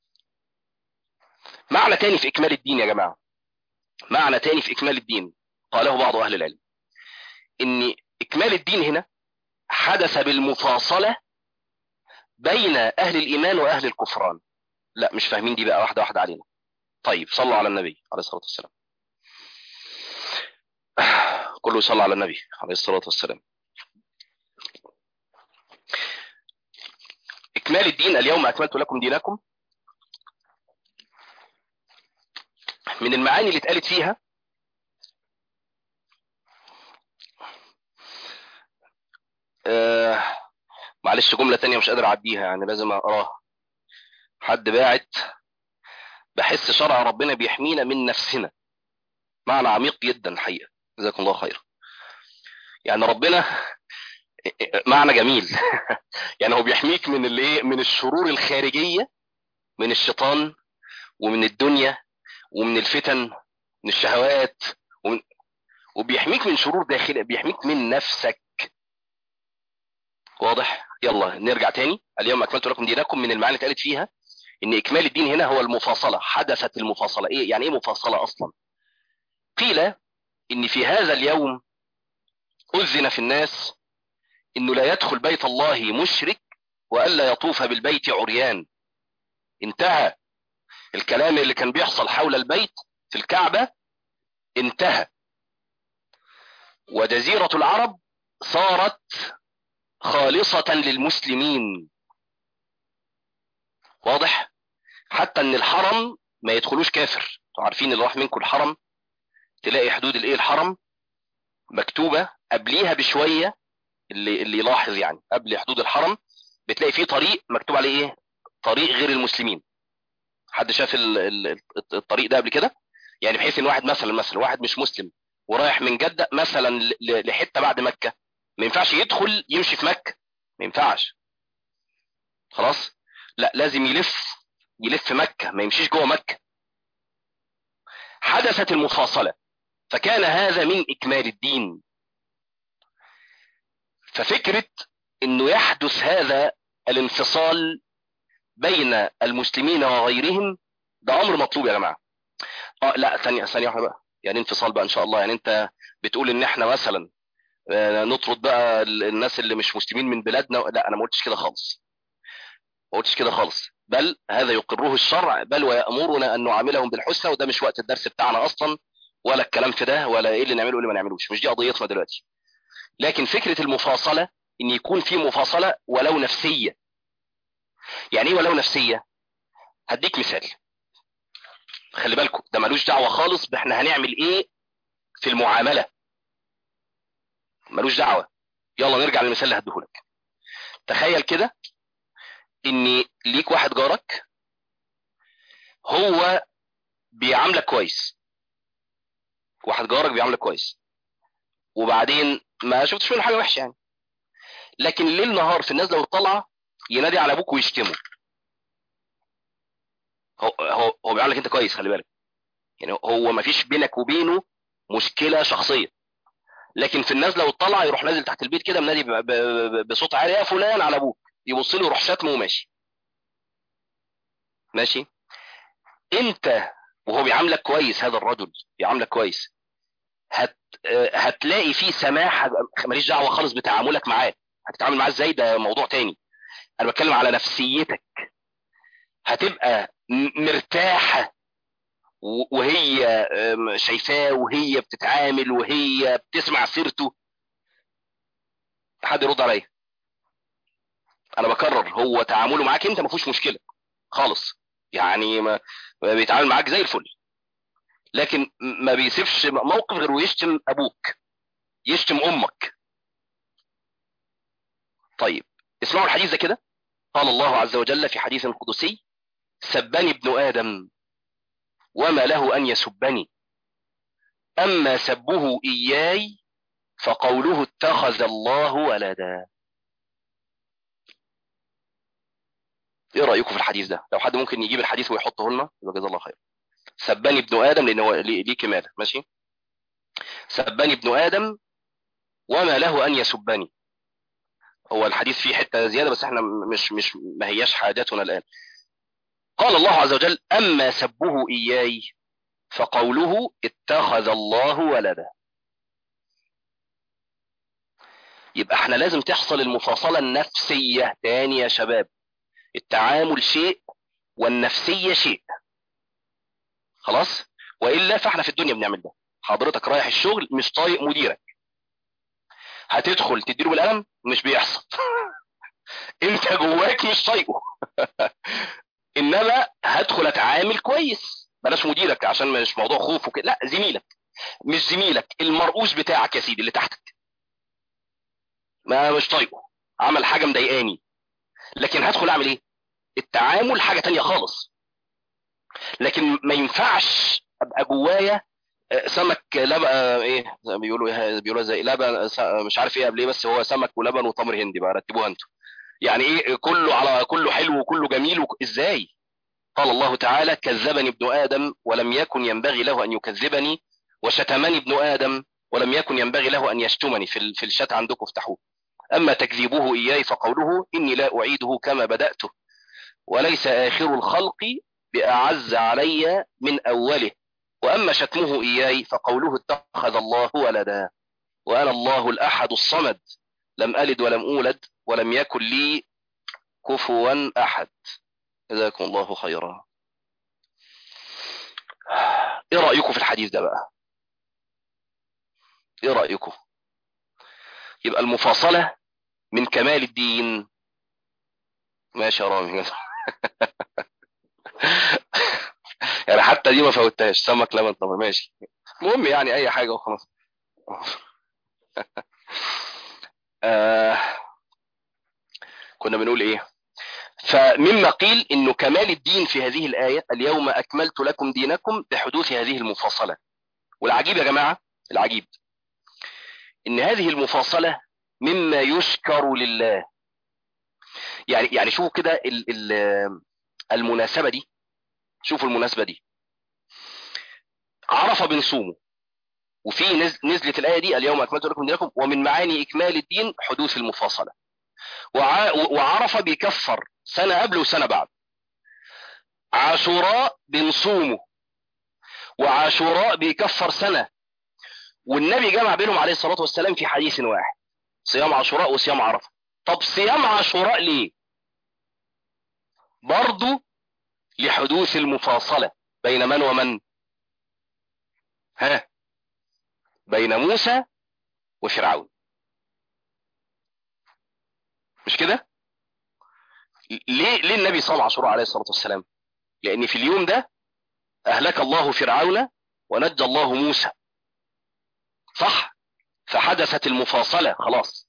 معنى تاني في اكمال الدين يا جماعه، معنى تاني في اكمال الدين قاله بعض اهل العلم، ان اكمال الدين هنا حدث بالمفاصله بين اهل الايمان واهل الكفران. لا مش فاهمين دي بقى، واحده واحده علينا. طيب صلوا على النبي عليه الصلاه والسلام. كله يصلي على النبي عليه الصلاه والسلام. اكمال الدين، اليوم اكملت لكم دينكم، من المعاني اللي اتقالت فيها آه معلش جمله تانية مش قادر اعديها يعني لازم اقراها. حد باعت بحس شرع ربنا بيحمينا من نفسنا. معنى عميق جدا الحقيقه، جزاكم الله خير. يعني ربنا معنى جميل يعني هو بيحميك من الايه، من الشرور الخارجيه، من الشيطان ومن الدنيا ومن الفتن، من الشهوات، ومن وبيحميك من شرور داخليه، بيحميك من نفسك. واضح؟ يلا نرجع تاني. اليوم اكملت لكم دينكم، من المعاني اللي اتقالت فيها ان اكمال الدين هنا هو المفاصله. حدثت المفاصله. ايه يعني ايه مفاصله اصلا؟ قيل ان في هذا اليوم اذن في الناس انه لا يدخل بيت الله مشرك والا يطوف بالبيت عريان. انتهى الكلام اللي كان بيحصل حول البيت في الكعبه، انتهى. وجزيره العرب صارت خالصه للمسلمين. واضح؟ حتى ان الحرم ما يدخلوش كافر. انتوا عارفين اللي راح منكم الحرم تلاقي حدود الايه الحرم مكتوبه قبليها بشويه. اللي اللي يلاحظ يعني قبل حدود الحرم بتلاقي فيه طريق مكتوب عليه ايه؟ طريق غير المسلمين. حد شاف ال- ال- الطريق ده قبل كده؟ يعني بحيث ان واحد مثلا مثلا واحد مش مسلم ورايح من جده مثلا ل- لحته بعد مكه، ما ينفعش يدخل يمشي في مكه، ما ينفعش. خلاص؟ لا لازم يلف، يلف في مكه، ما يمشيش جوه مكه. حدثت المفاصله، فكان هذا من اكمال الدين. ففكره انه يحدث هذا الانفصال بين المسلمين وغيرهم ده امر مطلوب يا جماعه. اه لا ثانيه ثانيه واحده بقى، يعني انفصال بقى ان شاء الله. يعني انت بتقول ان احنا مثلا آه، نطرد بقى ال- الناس اللي مش مسلمين من بلادنا؟ لا انا ما قلتش كده خالص، ما قلتش كده خالص. بل هذا يقره الشرع، بل ويأمرنا ان نعاملهم بالحسنى. وده مش وقت الدرس بتاعنا اصلا، ولا الكلام في ده، ولا ايه اللي نعمله وايه اللي ما نعملوش، مش دي قضيتنا دلوقتي. لكن فكره المفاصله، ان يكون في مفاصله ولو نفسيه. يعني ايه ولو نفسيه؟ هديك مثال. خلي بالكم ده ملوش دعوه خالص باحنا هنعمل ايه في المعامله، ملوش دعوه. يلا نرجع للمثال اللي هديهولك. تخيل كده ان ليك واحد جارك، هو بيعاملك كويس، واحد جارك بيعاملك كويس، وبعدين ما شفتش منه حاجه وحشه يعني. لكن ليل نهار في النازله والطلعه ينادي على ابوك ويشتمه. هو هو هو بيقول لك انت كويس، خلي بالك. يعني هو ما فيش بينك وبينه مشكله شخصيه، لكن في النازله والطلعه يروح نازل تحت البيت كده منادي ب- ب- ب- بصوت عالي يا فلان على ابوك، يبص له يروح شاتمه وماشي. ماشي. انت وهو بيعاملك كويس، هذا الرجل بيعاملك كويس، هت آه، هتلاقي فيه سماحه. ماليش دعوه خالص بتعاملك معاه، هتتعامل معاه ازاي ده موضوع تاني. انا بتكلم على نفسيتك. هتبقى م- مرتاحه و- وهي آم، شايفاه، وهي بتتعامل، وهي بتسمع سيرته. حد يرد عليا؟ انا بكرر، هو تعامله معاك انت ما فيهوش مشكله خالص، يعني ما ما بيتعامل معاك زي الفل، لكن ما بيسيبش موقف غير ويشتم ابوك، يشتم امك. طيب اسمعوا الحديث ده كده. قال الله عز وجل في حديث قدسي: سبني ابن ادم وما له ان يسبني، اما سبه اياي فقوله اتخذ الله ولدا. ايه رايكم في الحديث ده؟ لو حد ممكن يجيب الحديث ويحطه لنا يبقى جزاه الله خير. سبني ابن ادم لان هو ليه ليه كماله. ماشي. سبني ابن ادم وما له ان يسبني. هو الحديث فيه حته زياده بس احنا مش مش ما هياش حاجتنا الان. قال الله عز وجل: اما سبه اياي فقوله اتخذ الله ولدا. يبقى احنا لازم تحصل المفاصله النفسيه تاني يا شباب. التعامل شيء والنفسيه شيء. خلاص. والا فاحنا في الدنيا بنعمل ده. حضرتك رايح الشغل مش طايق مديرك، هتدخل تديله بالقلم؟ مش بيحصل. انت جواك مش طايقه. انما هدخل اتعامل كويس، بلاش مديرك عشان مش موضوع خوف وكده، لا زميلك. مش زميلك، المرؤوس بتاعك يا سيدي اللي تحتك، ما مش طايقه، عمل حاجه مضايقاني، لكن هدخل اعمل ايه؟ التعامل حاجه تانية خالص. لكن ما ينفعش ابقى جوايا آه، سمك لبن، آه، ايه زي ما بيقولوا ايه بيقولوا زي لبن، س- مش عارف ايه قبل ايه، بس هو سمك ولبن وتمر هندي بقى، رتبوها انتوا. يعني ايه كله على كله حلو وكله جميل وك... ازاي؟ قال الله تعالى: كذبني ابن ادم ولم يكن ينبغي له ان يكذبني، وشتمني ابن ادم ولم يكن ينبغي له ان يشتمني. في ال- في الشات عندكم افتحوه. اما تكذيبه اياي فقوله اني لا اعيده كما بداته، وليس اخر الخلق باعز علي من اوله. واما شتمه اياي فقوله اتخذ الله ولدا، وانا الله الاحد الصمد، لم الد ولم اولد ولم يكن لي كفوا احد. جزاكم الله خيرا. ايه رايكم في الحديث ده بقى؟ ايه رايكم؟ يبقى المفاصله من كمال الدين. ماشي يا رامي. يعني حتى دي ما فوتهاش، سمك لبن طبعا ماشي. المهم يعني اي حاجه وخلاص. آه كنا بنقول ايه؟ فمما قيل انه كمال الدين في هذه الايه: اليوم اكملت لكم دينكم، بحدوث هذه المفاصله. والعجيب يا جماعه، العجيب ان هذه المفاصله مما يشكر لله. يعني يعني شوفوا كده ال- ال- المناسبه دي. شوفوا المناسبه دي. عرفه بنصومه، وفي نز- نزلت الايه دي: اليوم اكملت لكم دينكم، ومن معاني اكمال الدين حدوث المفاصله. وع- وعرفه بيكفر سنه قبل وسنه بعد. عاشوراء بنصومه، وعاشوراء بيكفر سنه. والنبي جمع بينهم عليه الصلاه والسلام في حديث واحد: صيام عاشوراء وصيام عرفه. طب صيام عاشوراء ليه؟ برضه لحدوث المفاصله بين من ومن؟ ها؟ بين موسى وفرعون. مش كده؟ ليه ليه النبي صام عاشوراء عليه الصلاه والسلام؟ لان في اليوم ده اهلك الله فرعون ونجى الله موسى. صح؟ فحدثت المفاصله خلاص.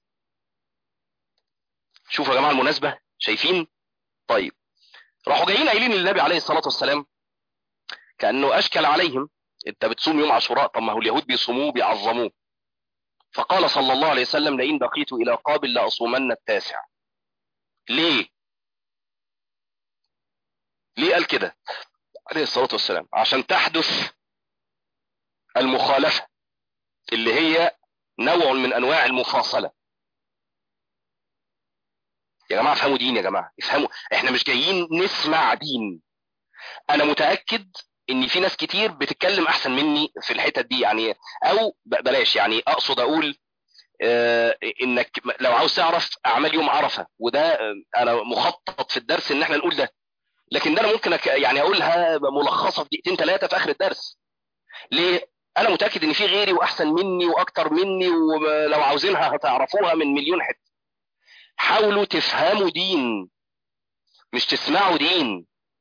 شوفوا يا جماعه المناسبه، شايفين؟ طيب راحوا جايين قايلين للنبي عليه الصلاه والسلام كانه اشكل عليهم: انت بتصوم يوم عاشوراء، طب ما هو اليهود بيصوموه بيعظموه. فقال صلى الله عليه وسلم: لئن بقيت إلى قابل لأصومن التاسع. ليه؟ ليه قال كده عليه الصلاة والسلام؟ عشان تحدث المخالفة اللي هي نوع من أنواع المفاصلة. يا جماعة افهموا دين، يا جماعة افهموا، احنا مش جايين نسمع دين. انا متأكد ان في ناس كتير بتتكلم احسن مني في الحتة دي يعني، او بلاش يعني، اقصد اقول آه انك لو عاوز تعرف اعمال يوم عرفة، وده آه انا مخطط في الدرس ان احنا نقول ده، لكن ده انا ممكن أك يعني اقولها ملخصة في دقيقتين ثلاثة في اخر الدرس. ليه؟ انا متأكد ان في غيري واحسن مني واكتر مني، ولو عاوزينها هتعرفوها من مليون حتة. حاولوا تفهموا دين، مش تسمعوا دين.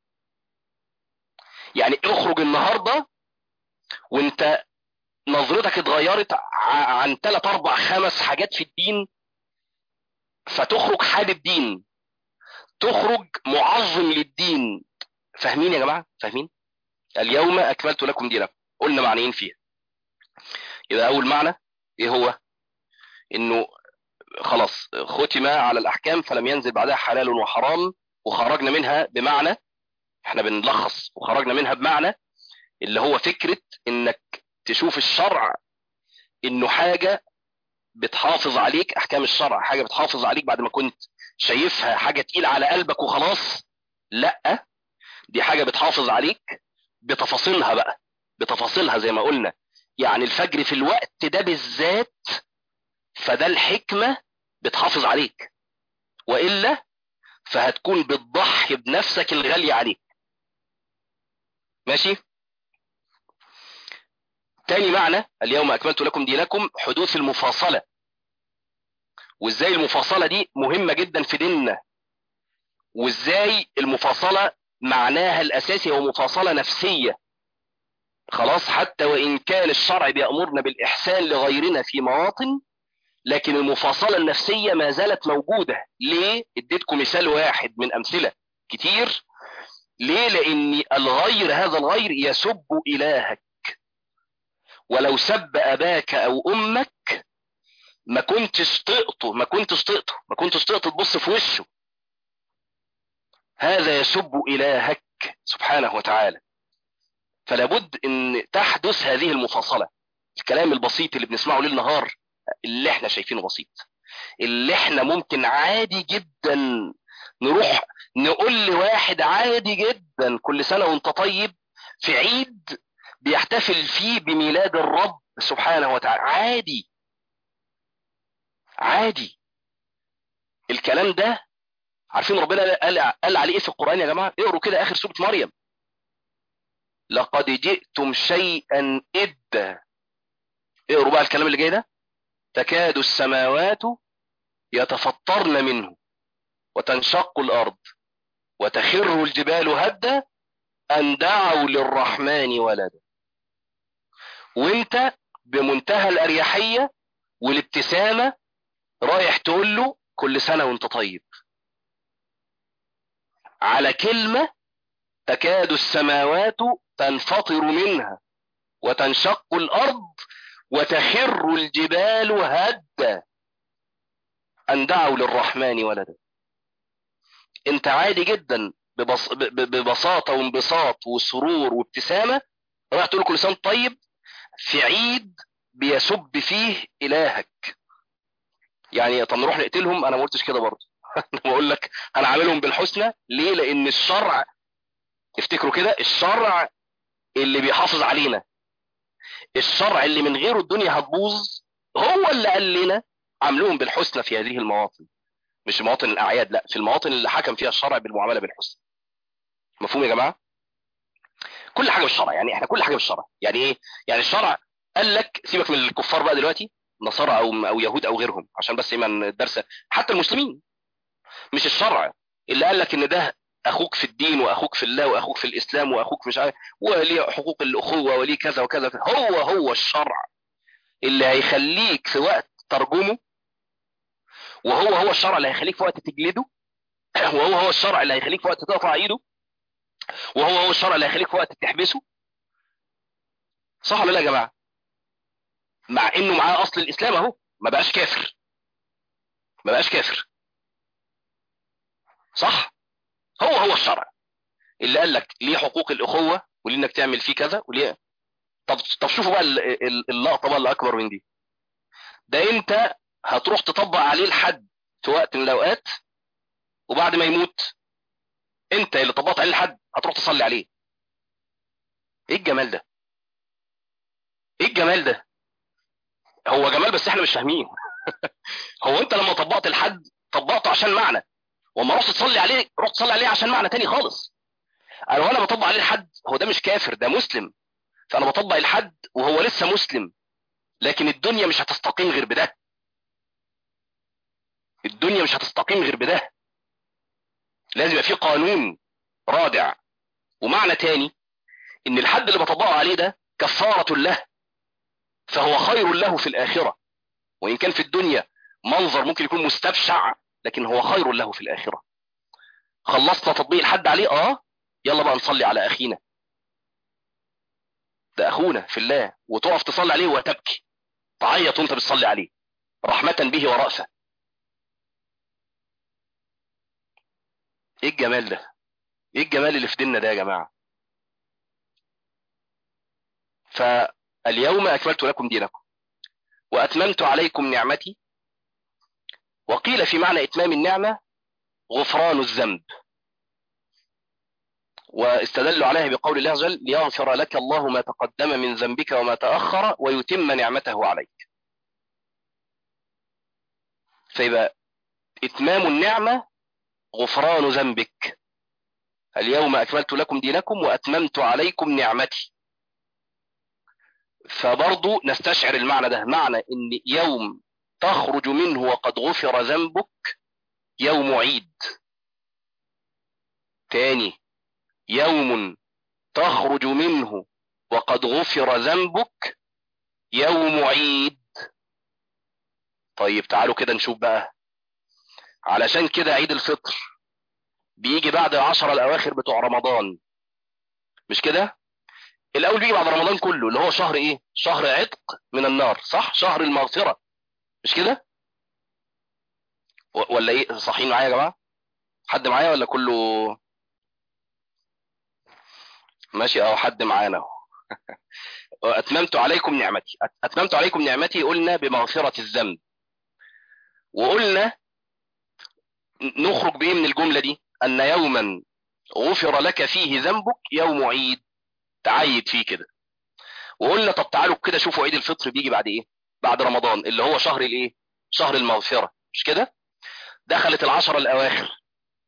يعني اخرج النهارده وانت نظرتك اتغيرت عن ثلاث اربع خمس حاجات في الدين، فتخرج حابب دين، تخرج معظم للدين. فاهمين يا جماعه؟ فاهمين؟ اليوم اكملت لكم دينكم، قلنا معنيين فيها. يبقى اول معنى ايه هو؟ انه خلاص ختم على الاحكام فلم ينزل بعدها حلال وحرام، وخرجنا منها بمعنى، احنا بنلخص، وخرجنا منها بمعنى اللي هو فكرة انك تشوف الشرع انه حاجة بتحافظ عليك، احكام الشرع حاجة بتحافظ عليك بعد ما كنت شايفها حاجة تقيلة على قلبك وخلاص. لا، دي حاجة بتحافظ عليك بتفاصيلها بقى، بتفاصيلها زي ما قلنا. يعني الفجر في الوقت ده بالذات، فده الحكمة بتحافظ عليك، وإلا فهتكون بتضحي بنفسك الغالية عليك. ماشي؟ تاني معنى اليوم أكملت لكم دينكم، حدوث المفاصلة. وإزاي المفاصلة دي مهمة جدا في ديننا، وإزاي المفاصلة معناها الأساسي هو مفاصلة نفسية. خلاص، حتى وإن كان الشرع بيأمرنا بالإحسان لغيرنا في مواطن، لكن المفاصلة النفسية ما زالت موجودة. ليه؟ اديتكم مثال واحد من أمثلة كتير. ليه؟ لأن الغير، هذا الغير يسب إلهك، ولو سب أباك أو أمك ما كنتش طقته، ما كنتش طقته ما كنتش طقته تبص في وشه. هذا يسب إلهك سبحانه وتعالى. فلا بد ان تحدث هذه المفاصلة. الكلام البسيط اللي بنسمعه ليل نهار، اللي احنا شايفينه بسيط، اللي احنا ممكن عادي جدا نروح نقول لواحد عادي جدا كل سنة وانت طيب، في عيد بيحتفل فيه بميلاد الرب سبحانه وتعالى، عادي عادي. الكلام ده عارفين ربنا قال, قال عليه ايه في القرآن يا جماعة؟ اقروا كده اخر سورة مريم: لقد جئتم شيئا إدا. اقروا بقى الكلام اللي جاي ده: تكاد السماوات يتفطرن منه وتنشق الأرض وتخر الجبال هدا أن دعوا للرحمن ولدا. وانت بمنتهى الأريحية والابتسامة رايح تقول له كل سنة وانت طيب، على كلمة تكاد السماوات تنفطر منها وتنشق الأرض وتخر الجبال هدا أن دعوا للرحمن ولدا. انت عادي جدا ببص... ببساطة وانبساط وسرور وابتسامة رايح تقول كل سنة طيب في عيد بيسب فيه إلهك. يعني طب نروح نقتلهم؟ انا ما قلتش كده برضه. انا بقول لك هنعاملهم بالحسنى. ليه؟ لان الشرع، افتكروا كده، الشرع اللي بيحافظ علينا، الشرع اللي من غيره الدنيا هتبوظ، هو اللي قال لنا عاملوهم بالحسنى في هذه المواطن. مش مواطن الاعياد، لا، في المواطن اللي حكم فيها الشرع بالمعامله بالحسنى. مفهوم يا جماعه؟ كل حاجه بالشرع، يعني احنا كل حاجه بالشرع. يعني ايه؟ يعني الشرع قال لك سيبك من الكفار بقى دلوقتي، نصارى او او يهود او غيرهم، عشان بس ايمان الدرس، حتى المسلمين. مش الشرع اللي قال لك ان ده اخوك في الدين واخوك في الله واخوك في الاسلام واخوك مش عارف وليه حقوق الاخوه وليه كذا وكذا وكذا. هو هو الشرع اللي هيخليك في وقت ترجمه، وهو هو الشرع اللي هيخليك في وقت تجلده، وهو هو الشرع اللي هيخليك في وقت تقطع ايده، وهو هو الشرع اللي هيخليك في وقت تحبسه. صح ولا لا يا جماعه؟ مع انه معاه اصل الاسلام اهو، ما بقاش كافر، ما بقاش كافر، صح؟ هو هو الشرع اللي قال لك ليه حقوق الاخوه وليه انك تعمل فيه كذا وليه. طب طب شوفوا بقى ال- ال- اللقطه بقى اللي اكبر من دي. ده انت هتروح تطبق عليه الحد في وقت من الاوقات، وبعد ما يموت انت اللي طبقت عليه الحد هتروح تصلي عليه. ايه الجمال ده؟ ايه الجمال ده؟ هو جمال بس احنا مش فاهمين. هو انت لما طبقت الحد طبقته عشان معنى، وما رحت تصلي عليه رحت تصلي عليه عشان معنى تاني خالص. انا وانا بطبق عليه الحد هو ده مش كافر، ده مسلم. فانا بطبق الحد وهو لسه مسلم، لكن الدنيا مش هتستقيم غير بده. الدنيا مش هتستقيم غير بده. لازم يبقى في قانون رادع ومعنى تاني، ان الحد اللي بطبقه عليه ده كفارة له، فهو خير له في الآخرة. وإن كان في الدنيا منظر ممكن يكون مستبشع، لكن هو خير له في الآخرة. خلصنا تطبيق الحد عليه، اه يلا بقى نصلي على أخينا، ده أخونا في الله، وتقف تصلي عليه وتبكي، تعيط وانت بتصلي عليه رحمة به ورأفة. ايه الجمال ده؟ ايه الجمال اللي في ديننا ده يا جماعة؟ فاليوم أكملت لكم دينكم وأتممت عليكم نعمتي. وقيل في معنى إتمام النعمة غفران الذنب، واستدلوا عليها بقول الله عز وجل ليغفر لك الله ما تقدم من ذنبك وما تأخر ويتم نعمته عليك. فيبقى إتمام النعمة غفران ذنبك. اليوم أكملت لكم دينكم وأتممت عليكم نعمتي. فبرضو نستشعر المعنى ده، معنى إن يوم تخرج منه وقد غفر ذنبك يوم عيد. تاني، يوم تخرج منه وقد غفر ذنبك يوم عيد. طيب تعالوا كده نشوف بقى. علشان كده عيد الفطر بيجي بعد العشرة الأواخر بتوع رمضان، مش كده؟ الأول بيجي بعد رمضان كله، اللي هو شهر إيه؟ شهر عتق من النار، صح؟ شهر المغفرة، مش كده؟ و- ولا إيه؟ صحيين معايا يا جماعة؟ حد معايا ولا كله ماشي؟ أهو حد معانا أهو. أتممت عليكم نعمتي. أت- أتممت عليكم نعمتي قلنا بمغفرة الذنب، وقلنا نخرج بإيه من الجملة دي؟ أن يوما غفر لك فيه ذنبك يوم عيد، تعيد فيه كده. وقلنا طب تعالوا كده شوفوا عيد الفطر بيجي بعد ايه؟ بعد رمضان، اللي هو شهر الايه؟ شهر المغفرة، مش كده؟ دخلت العشرة الاواخر.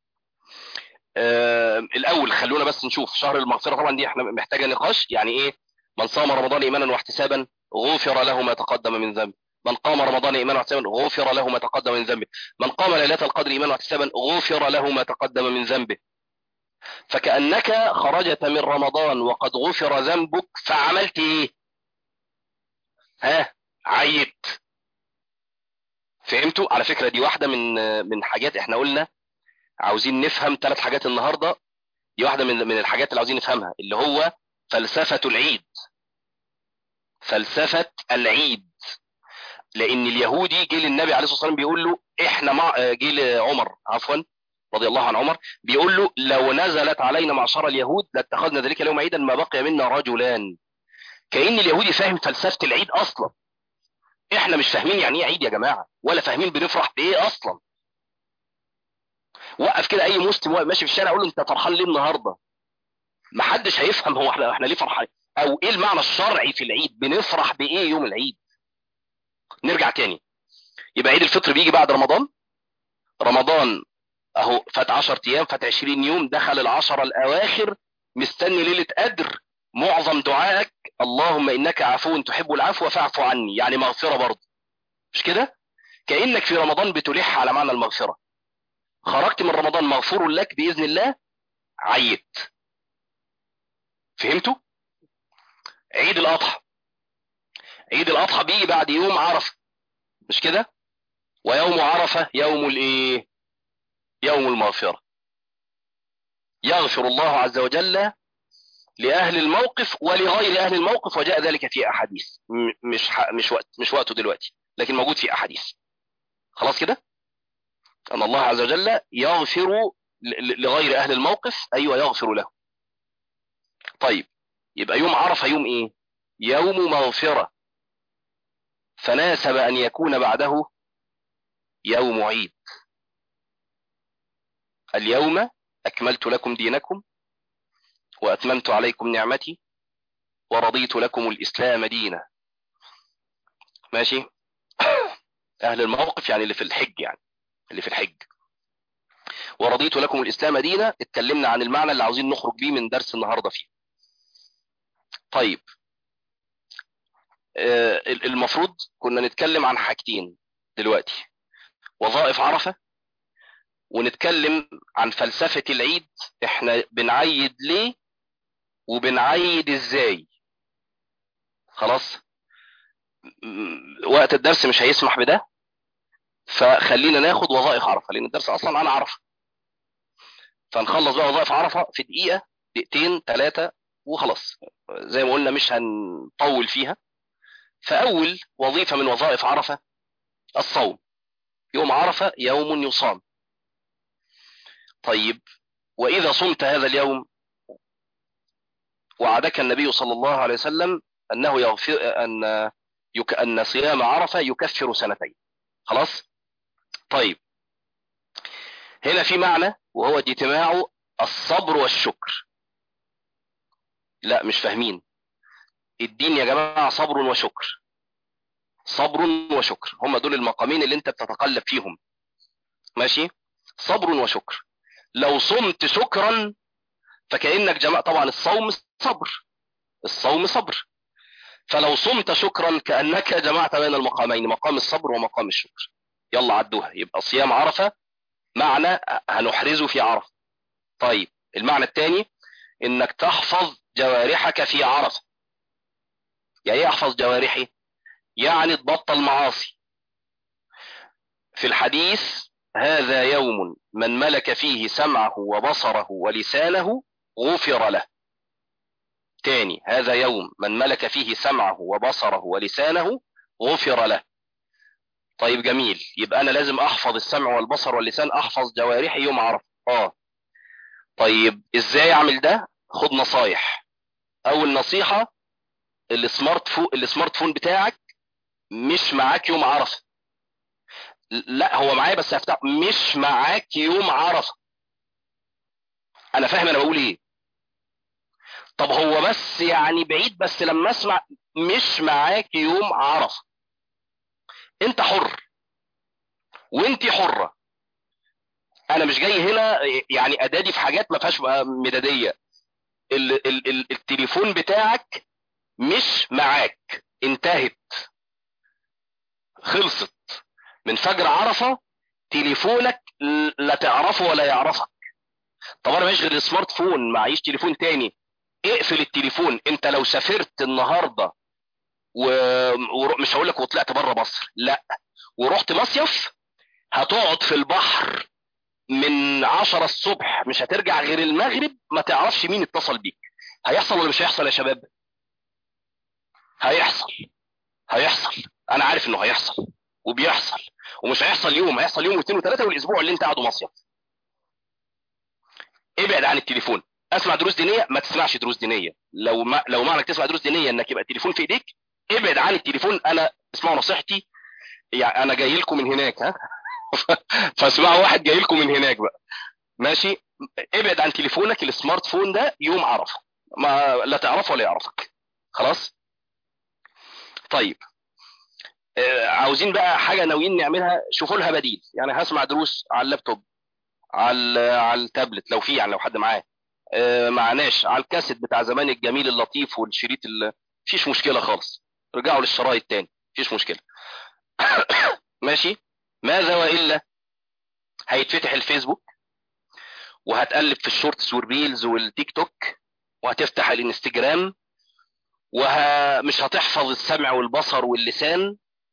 آه الاول خلونا بس نشوف شهر المغفرة، طبعا دي احنا محتاجة نقاش. يعني ايه من صام رمضان ايمانا واحتسابا غفر له ما تقدم من ذنبه؟ من قام رمضان ايمانا واحتسابا غفر له ما تقدم من ذنبه؟ من قام ليلة القدر ايمانا واحتسابا غفر له ما تقدم من ذنبه؟ فكأنك خرجت من رمضان وقد غفر ذنبك، فعملت ايه؟ ها؟ عيت. فهمتوا؟ على فكرة دي واحدة من من حاجات احنا قلنا عاوزين نفهم ثلاث حاجات النهاردة. دي واحدة من من الحاجات اللي عاوزين نفهمها، اللي هو فلسفة العيد. فلسفة العيد. لأن اليهودي جه للنبي عليه الصلاة والسلام بيقول له احنا مع جه لعمر عفوا رضي الله عن عمر، بيقول له لو نزلت علينا معشر اليهود لاتخذنا ذلك اليوم عيدا ما بقي منا رجلان. كأن اليهودي فاهم فلسفة العيد أصلا. احنا مش فاهمين يعني ايه عيد يا جماعة، ولا فاهمين بنفرح بايه أصلا. وقف كده اي مسلم واقف ماشي في الشارع اقول له انت فرحان ليه النهارده؟ ما حدش هيفهم هو احنا احنا ليه فرحانين، او ايه المعنى الشرعي في العيد، بنفرح بايه يوم العيد. نرجع تاني. يبقى عيد الفطر بيجي بعد رمضان. رمضان اهو فات عشرة ايام، فات عشرين يوم، دخل العشرة الاواخر، مستني ليلة قدر. معظم دعائك اللهم انك عفو تحب العفو فاعف عني، يعني مغفرة برضه، مش كده؟ كأنك في رمضان بتلح على معنى المغفرة. خرجت من رمضان مغفور لك بإذن الله، عيت. فهمتوا؟ عيد الأضحى. عيد الأضحى بيجي بعد يوم عرفة، مش كده؟ ويوم عرفة يوم الايه؟ يوم المغفرة. يغفر الله عز وجل لأهل الموقف ولغير أهل الموقف، وجاء ذلك في أحاديث م- مش ح- مش وقت مش وقته دلوقتي، لكن موجود في احاديث. خلاص كده، ان الله عز وجل يغفر ل- ل- لغير اهل الموقف، ايوه يغفر له. طيب، يبقى يوم عرفه يوم ايه؟ يوم مغفره، فناسب ان يكون بعده يوم عيد. اليوم اكملت لكم دينكم واتممت عليكم نعمتي ورضيت لكم الاسلام دينا. ماشي. اهل الموقف يعني اللي في الحج، يعني اللي في الحج. ورضيت لكم الاسلام دينا، اتكلمنا عن المعنى اللي عاوزين نخرج بيه من درس النهارده فيه. طيب، آه، المفروض كنا نتكلم عن حاجتين دلوقتي: وظائف عرفة، ونتكلم عن فلسفة العيد. احنا بنعيد ليه وبنعيد ازاي؟ خلاص. م- وقت الدرس مش هيسمح بده، فخلينا ناخد وظائف عرفة، لان الدرس اصلا عن عرفة. فنخلص بقى وظائف عرفة في دقيقة، دقيقتين، ثلاثة، وخلاص. زي ما قلنا مش هنطول فيها. فأول وظيفة من وظائف عرفة الصوم. يوم عرفة يوم يصام. طيب، وإذا صمت هذا اليوم وعدك النبي صلى الله عليه وسلم أنه يغفر أن يك... أن صيام عرفة يكفر سنتين. خلاص. طيب، هنا في معنى وهو اجتماع الصبر والشكر. لا، مش فاهمين. الدين يا جماعة صبر وشكر، صبر وشكر، هم دول المقامين اللي انت بتتقلب فيهم. ماشي. صبر وشكر. لو صمت شكرا فكأنك جماعة، طبعا الصوم صبر، الصوم صبر. فلو صمت شكرا كأنك جمعت بين المقامين، مقام الصبر ومقام الشكر. يلا عدوها. يبقى صيام عرفة معنى هنحرزه في عرفة. طيب، المعنى الثاني انك تحفظ جوارحك في عرفة. يعني ايه احفظ جوارحي؟ يعني تبطل معاصي. في الحديث: هذا يوم من ملك فيه سمعه وبصره ولسانه غفر له. تاني: هذا يوم من ملك فيه سمعه وبصره ولسانه غفر له. طيب جميل، يبقى انا لازم احفظ السمع والبصر واللسان، احفظ جوارحي يوم عرفه. اه. طيب ازاي اعمل ده؟ خد نصايح. اول نصيحة: السمارت فون السمارت فون بتاعك مش معاك يوم عرفة. لا، هو معايا بس هفتح. مش معاك يوم عرفة. انا فاهم انا بقول ايه. طب هو بس يعني بعيد، بس لما اسمع مش معاك يوم عرفة. انت حر وانت حرة. انا مش جاي هنا يعني ادادي في حاجات ما فيهاش مدادية. ال ال ال التليفون بتاعك مش معاك، انتهت، خلصت. من فجر عرفة تليفونك لا تعرفه ولا يعرفك. طب انا ماشي غير السمارت فون، معيش تليفون تاني. اقفل التليفون. انت لو سافرت النهارده ومش هقول لك وطلعت بره مصر، لا، ورحت مصيف، هتقعد في البحر من عشرة الصبح، مش هترجع غير المغرب، ما تعرفش مين اتصل بيك. هيحصل ولا مش هيحصل يا شباب؟ هيحصل. هيحصل. انا عارف انه هيحصل وبيحصل. ومش هيحصل يوم، هيحصل يوم واثنين وثلاثه والاسبوع اللي انت قاعده مصيف. ابعد عن التليفون. اسمع دروس دينيه، ما تسمعش دروس دينيه. لو ما لو معنى تسمع دروس دينيه انك يبقى التليفون في ايديك، ابعد عن التليفون. انا اسمعوا نصيحتي، يعني انا جاي لكم من هناك، ها. فاسمعوا واحد جاي لكم من هناك بقى. ماشي. ابعد عن تليفونك السمارت فون ده يوم عرفه، ما لا تعرفه ولا يعرفك. خلاص. طيب، آه، عاوزين بقى حاجه ناويين نعملها، شوفوا لها بديل. يعني هسمع دروس على اللابتوب، على على التابلت لو في، يعني لو حد معاه. آه، معناش على الكاسيت بتاع زمان الجميل اللطيف والشريط اللي مفيش مشكله خالص. رجعوا للشرايط تاني، مفيش مشكله. ماشي. ماذا والا هيتفتح الفيسبوك، وهتقلب في الشورتس والريلز والتيك توك، وهتفتح الانستجرام، ومش هتحفظ السمع والبصر واللسان،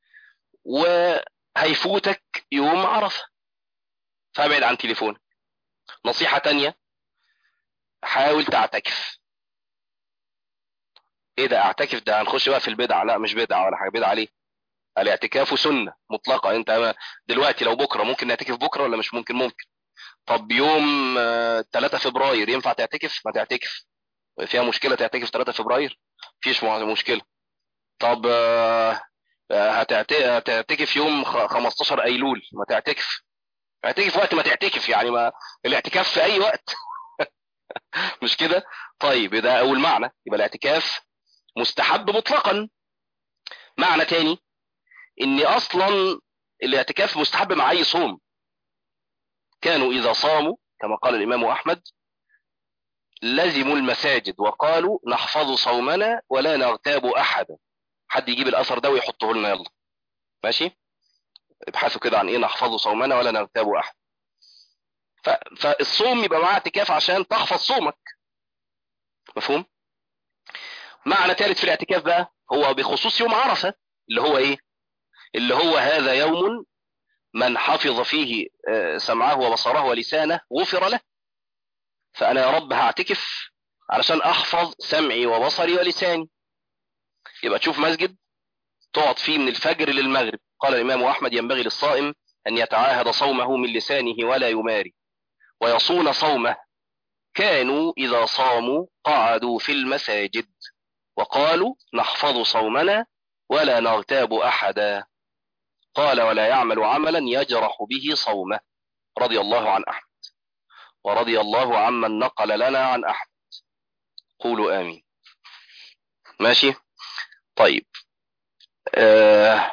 وهيفوتك يوم عرفه. فابعد عن تليفونك. نصيحه تانية: حاول تعتكف. ايه ده اعتكف؟ ده هنخش بقى في البدع. لا، مش بدعه ولا حاجه. بدعه ليه؟ الاعتكاف سنة مطلقة. انت دلوقتي لو بكرة ممكن نعتكف بكرة ولا مش ممكن؟ ممكن. طب يوم آه، ثلاثة فبراير ينفع تعتكف؟ ما تعتكف. فيها مشكلة تعتكف ثلاثة فبراير؟ مفيش مع- مشكلة. طب آه، آه، هتعت- هتعتكف يوم خ- خمستاشر ايلول؟ ما تعتكف. اعتكف وقت ما تعتكف يعني، ما الاعتكاف في اي وقت. مش كده؟ طيب ده اول معنى، يبقى الاعتكاف مستحب مطلقا. معنى تاني، ان اصلا الاعتكاف مستحب مع اي صوم. كانوا اذا صاموا كما قال الامام احمد لزموا المساجد وقالوا نحفظ صومنا ولا نغتاب احدا. حد يجيب الاثر ده ويحطه لنا يلا. ماشي. ابحثوا كده عن ايه نحفظ صومنا ولا نغتاب احد. ف... فالصوم يبقى معاه اعتكاف عشان تحفظ صومك. مفهوم؟ معنى ثالث في الاعتكاف بقى هو بخصوص يوم عرفة، اللي هو ايه؟ اللي هو هذا يوم من حفظ فيه آه، سمعه وبصره ولسانه غفر له. فانا يا رب هعتكف علشان احفظ سمعي وبصري ولساني. يبقى تشوف مسجد تقعد فيه من الفجر للمغرب. قال الامام احمد ينبغي للصائم ان يتعاهد صومه من لسانه ولا يماري ويصون صومه. كانوا اذا صاموا قعدوا في المساجد وقالوا نحفظ صومنا ولا نغتاب احدا. قال ولا يعمل عملا يجرح به صومه. رضي الله عن احمد ورضي الله عمن نقل لنا عن احمد. قولوا امين. ماشي. طيب آه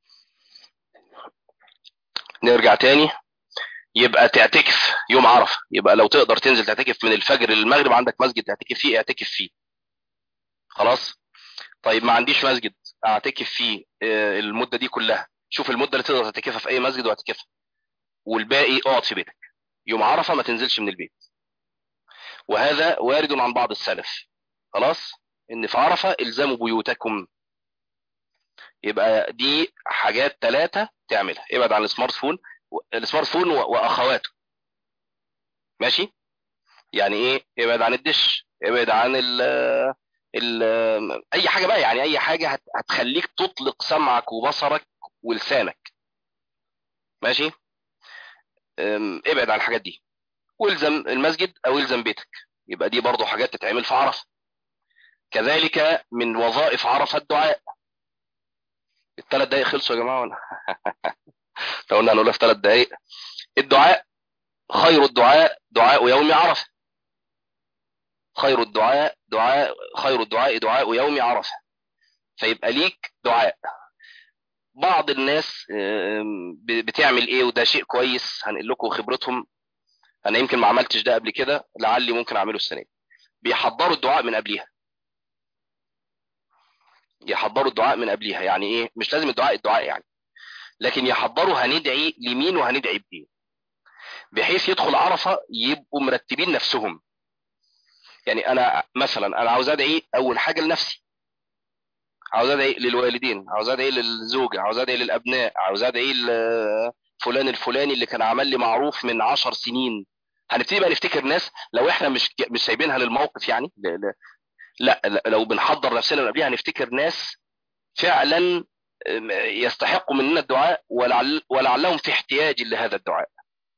نرجع تاني. يبقى تعتكف يوم عرفة، يبقى لو تقدر تنزل تعتكف من الفجر للمغرب، عندك مسجد تعتكف فيه اعتكف فيه. خلاص. طيب ما عنديش مسجد اعتكف فيه آه المدة دي كلها، شوف المدة اللي تقدر تعتكفها في اي مسجد واعتكفها، والباقي اقعد في بيتك. يوم عرفة ما تنزلش من البيت. وهذا وارد عن بعض السلف. خلاص. ان في عرفة الزموا بيوتكم. يبقى دي حاجات ثلاثة تعملها. ابعد عن السمارت فون، السمارت فون و- واخواته. ماشي. يعني ايه؟ ابعد عن الدش، ابعد عن ال ال اي حاجة بقى، يعني اي حاجة هت- هتخليك تطلق سمعك وبصرك ولسانك. ماشي. أم، ابعد عن الحاجات دي والزم المسجد او الزم بيتك. يبقى دي برضو حاجات تتعمل في عرفة. كذلك من وظائف عرفة الدعاء. الثلاث دقايق خلصوا يا جماعة ولا؟ لو قلنا هنقولها في ثلاث دقايق. الدعاء، خير الدعاء دعاء يوم عرفة. خير الدعاء دعاء خير الدعاء دعاء يوم عرفة. فيبقى ليك دعاء. بعض الناس آم، ب- بتعمل ايه، وده شيء كويس هنقول لكم خبرتهم. انا يمكن ما عملتش ده قبل كده، لعلي ممكن اعمله السنه دي. بيحضروا الدعاء من قبليها. يحضروا الدعاء من قبليها يعني ايه؟ مش لازم الدعاء الدعاء يعني، لكن يحضروا هندعي لمين وهندعي بايه، بحيث يدخل عرفه يبقوا مرتبين نفسهم. يعني انا مثلا انا عاوز ادعي اول حاجه لنفسي، عاوز ادعي للوالدين، عاوز ادعي للزوجه، عاوز ادعي للابناء، عاوز ادعي لفلان الفلاني اللي كان عمل لي معروف من عشر سنين. هنبتدي بقى نفتكر ناس، لو احنا مش مش سايبينها للموقف يعني، لا, لا, لا, لا لو بنحضر نفسنا من قبلها هنفتكر ناس فعلا أم، يستحقوا مننا الدعاء، ولعل ولعلهم في احتياج لهذا الدعاء.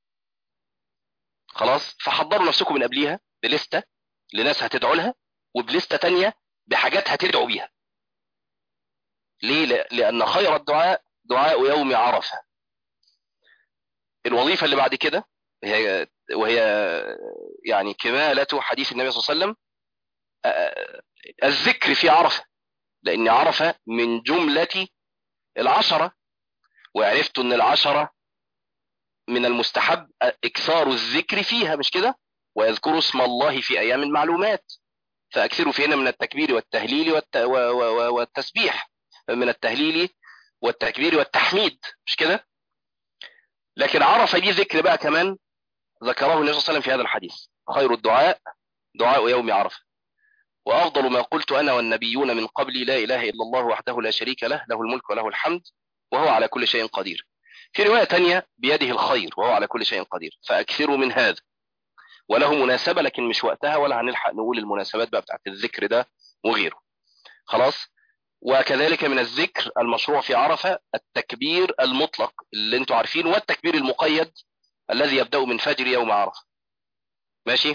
خلاص. فحضروا نفسكم من قبليها بلستة لناس هتدعوا لها، وبلستة تانية بحاجات هتدعوا بيها. ليه؟ لا- لأن خير الدعاء دعاء يوم عرفة. الوظيفة اللي بعد كده هي وهي يعني كمالة حديث النبي صلى الله عليه وسلم، آه، الذكر في عرفة. لأن عرفة من جملة العشرة، وعرفت أن العشرة من المستحب إكثار الذكر فيها، مش كده؟ ويذكروا اسم الله في أيام معلومات. فأكثروا فيهن من التكبير والتهليل والت... و... و... والتسبيح، من التهليل والتكبير والتحميد، مش كده؟ لكن عرفة دي ذكر بقى كمان، ذكره النبي صلى الله عليه وسلم في هذا الحديث: خير الدعاء دعاء يوم عرفة، وأفضل ما قلت أنا والنبيون من قبلي لا إله إلا الله وحده لا شريك له له الملك وله الحمد وهو على كل شيء قدير. في رواية تانية بيده الخير وهو على كل شيء قدير. فأكثروا من هذا. وله مناسبة لكن مش وقتها، ولا هنلحق نقول المناسبات بقى بتاعت الذكر ده وغيره. خلاص. وكذلك من الذكر المشروع في عرفة التكبير المطلق اللي انتوا عارفين، والتكبير المقيد الذي يبدأ من فجر يوم عرفة. ماشي.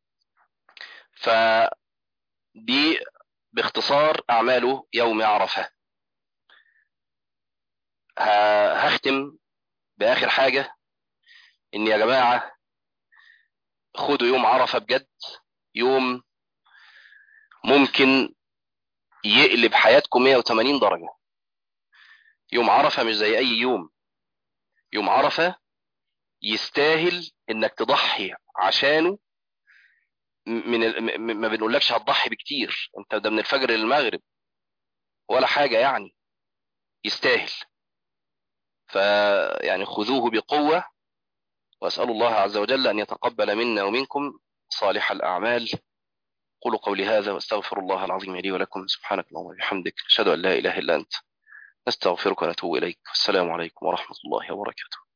فدي باختصار أعمال يوم عرفة. ه- هختم بآخر حاجة، إن يا جماعة خدوا يوم عرفة بجد، يوم ممكن يقلب حياتكم مية وتمانين درجة. يوم عرفة مش زي أي يوم. يوم عرفة يستاهل إنك تضحي عشانه. من ال... م- م- ما بنقولكش هتضحي بكتير، انت ده من الفجر للمغرب ولا حاجة يعني. يستاهل. فيعني خذوه بقوة، وأسأل الله عز وجل أن يتقبل منا ومنكم صالح الأعمال. قولوا قولي هذا واستغفر الله العظيم لي ولكم. سبحانك اللهم وبحمدك، أشهد أن لا إله إلا أنت، نستغفرك ونتوب إليك. والسلام عليكم ورحمة الله وبركاته.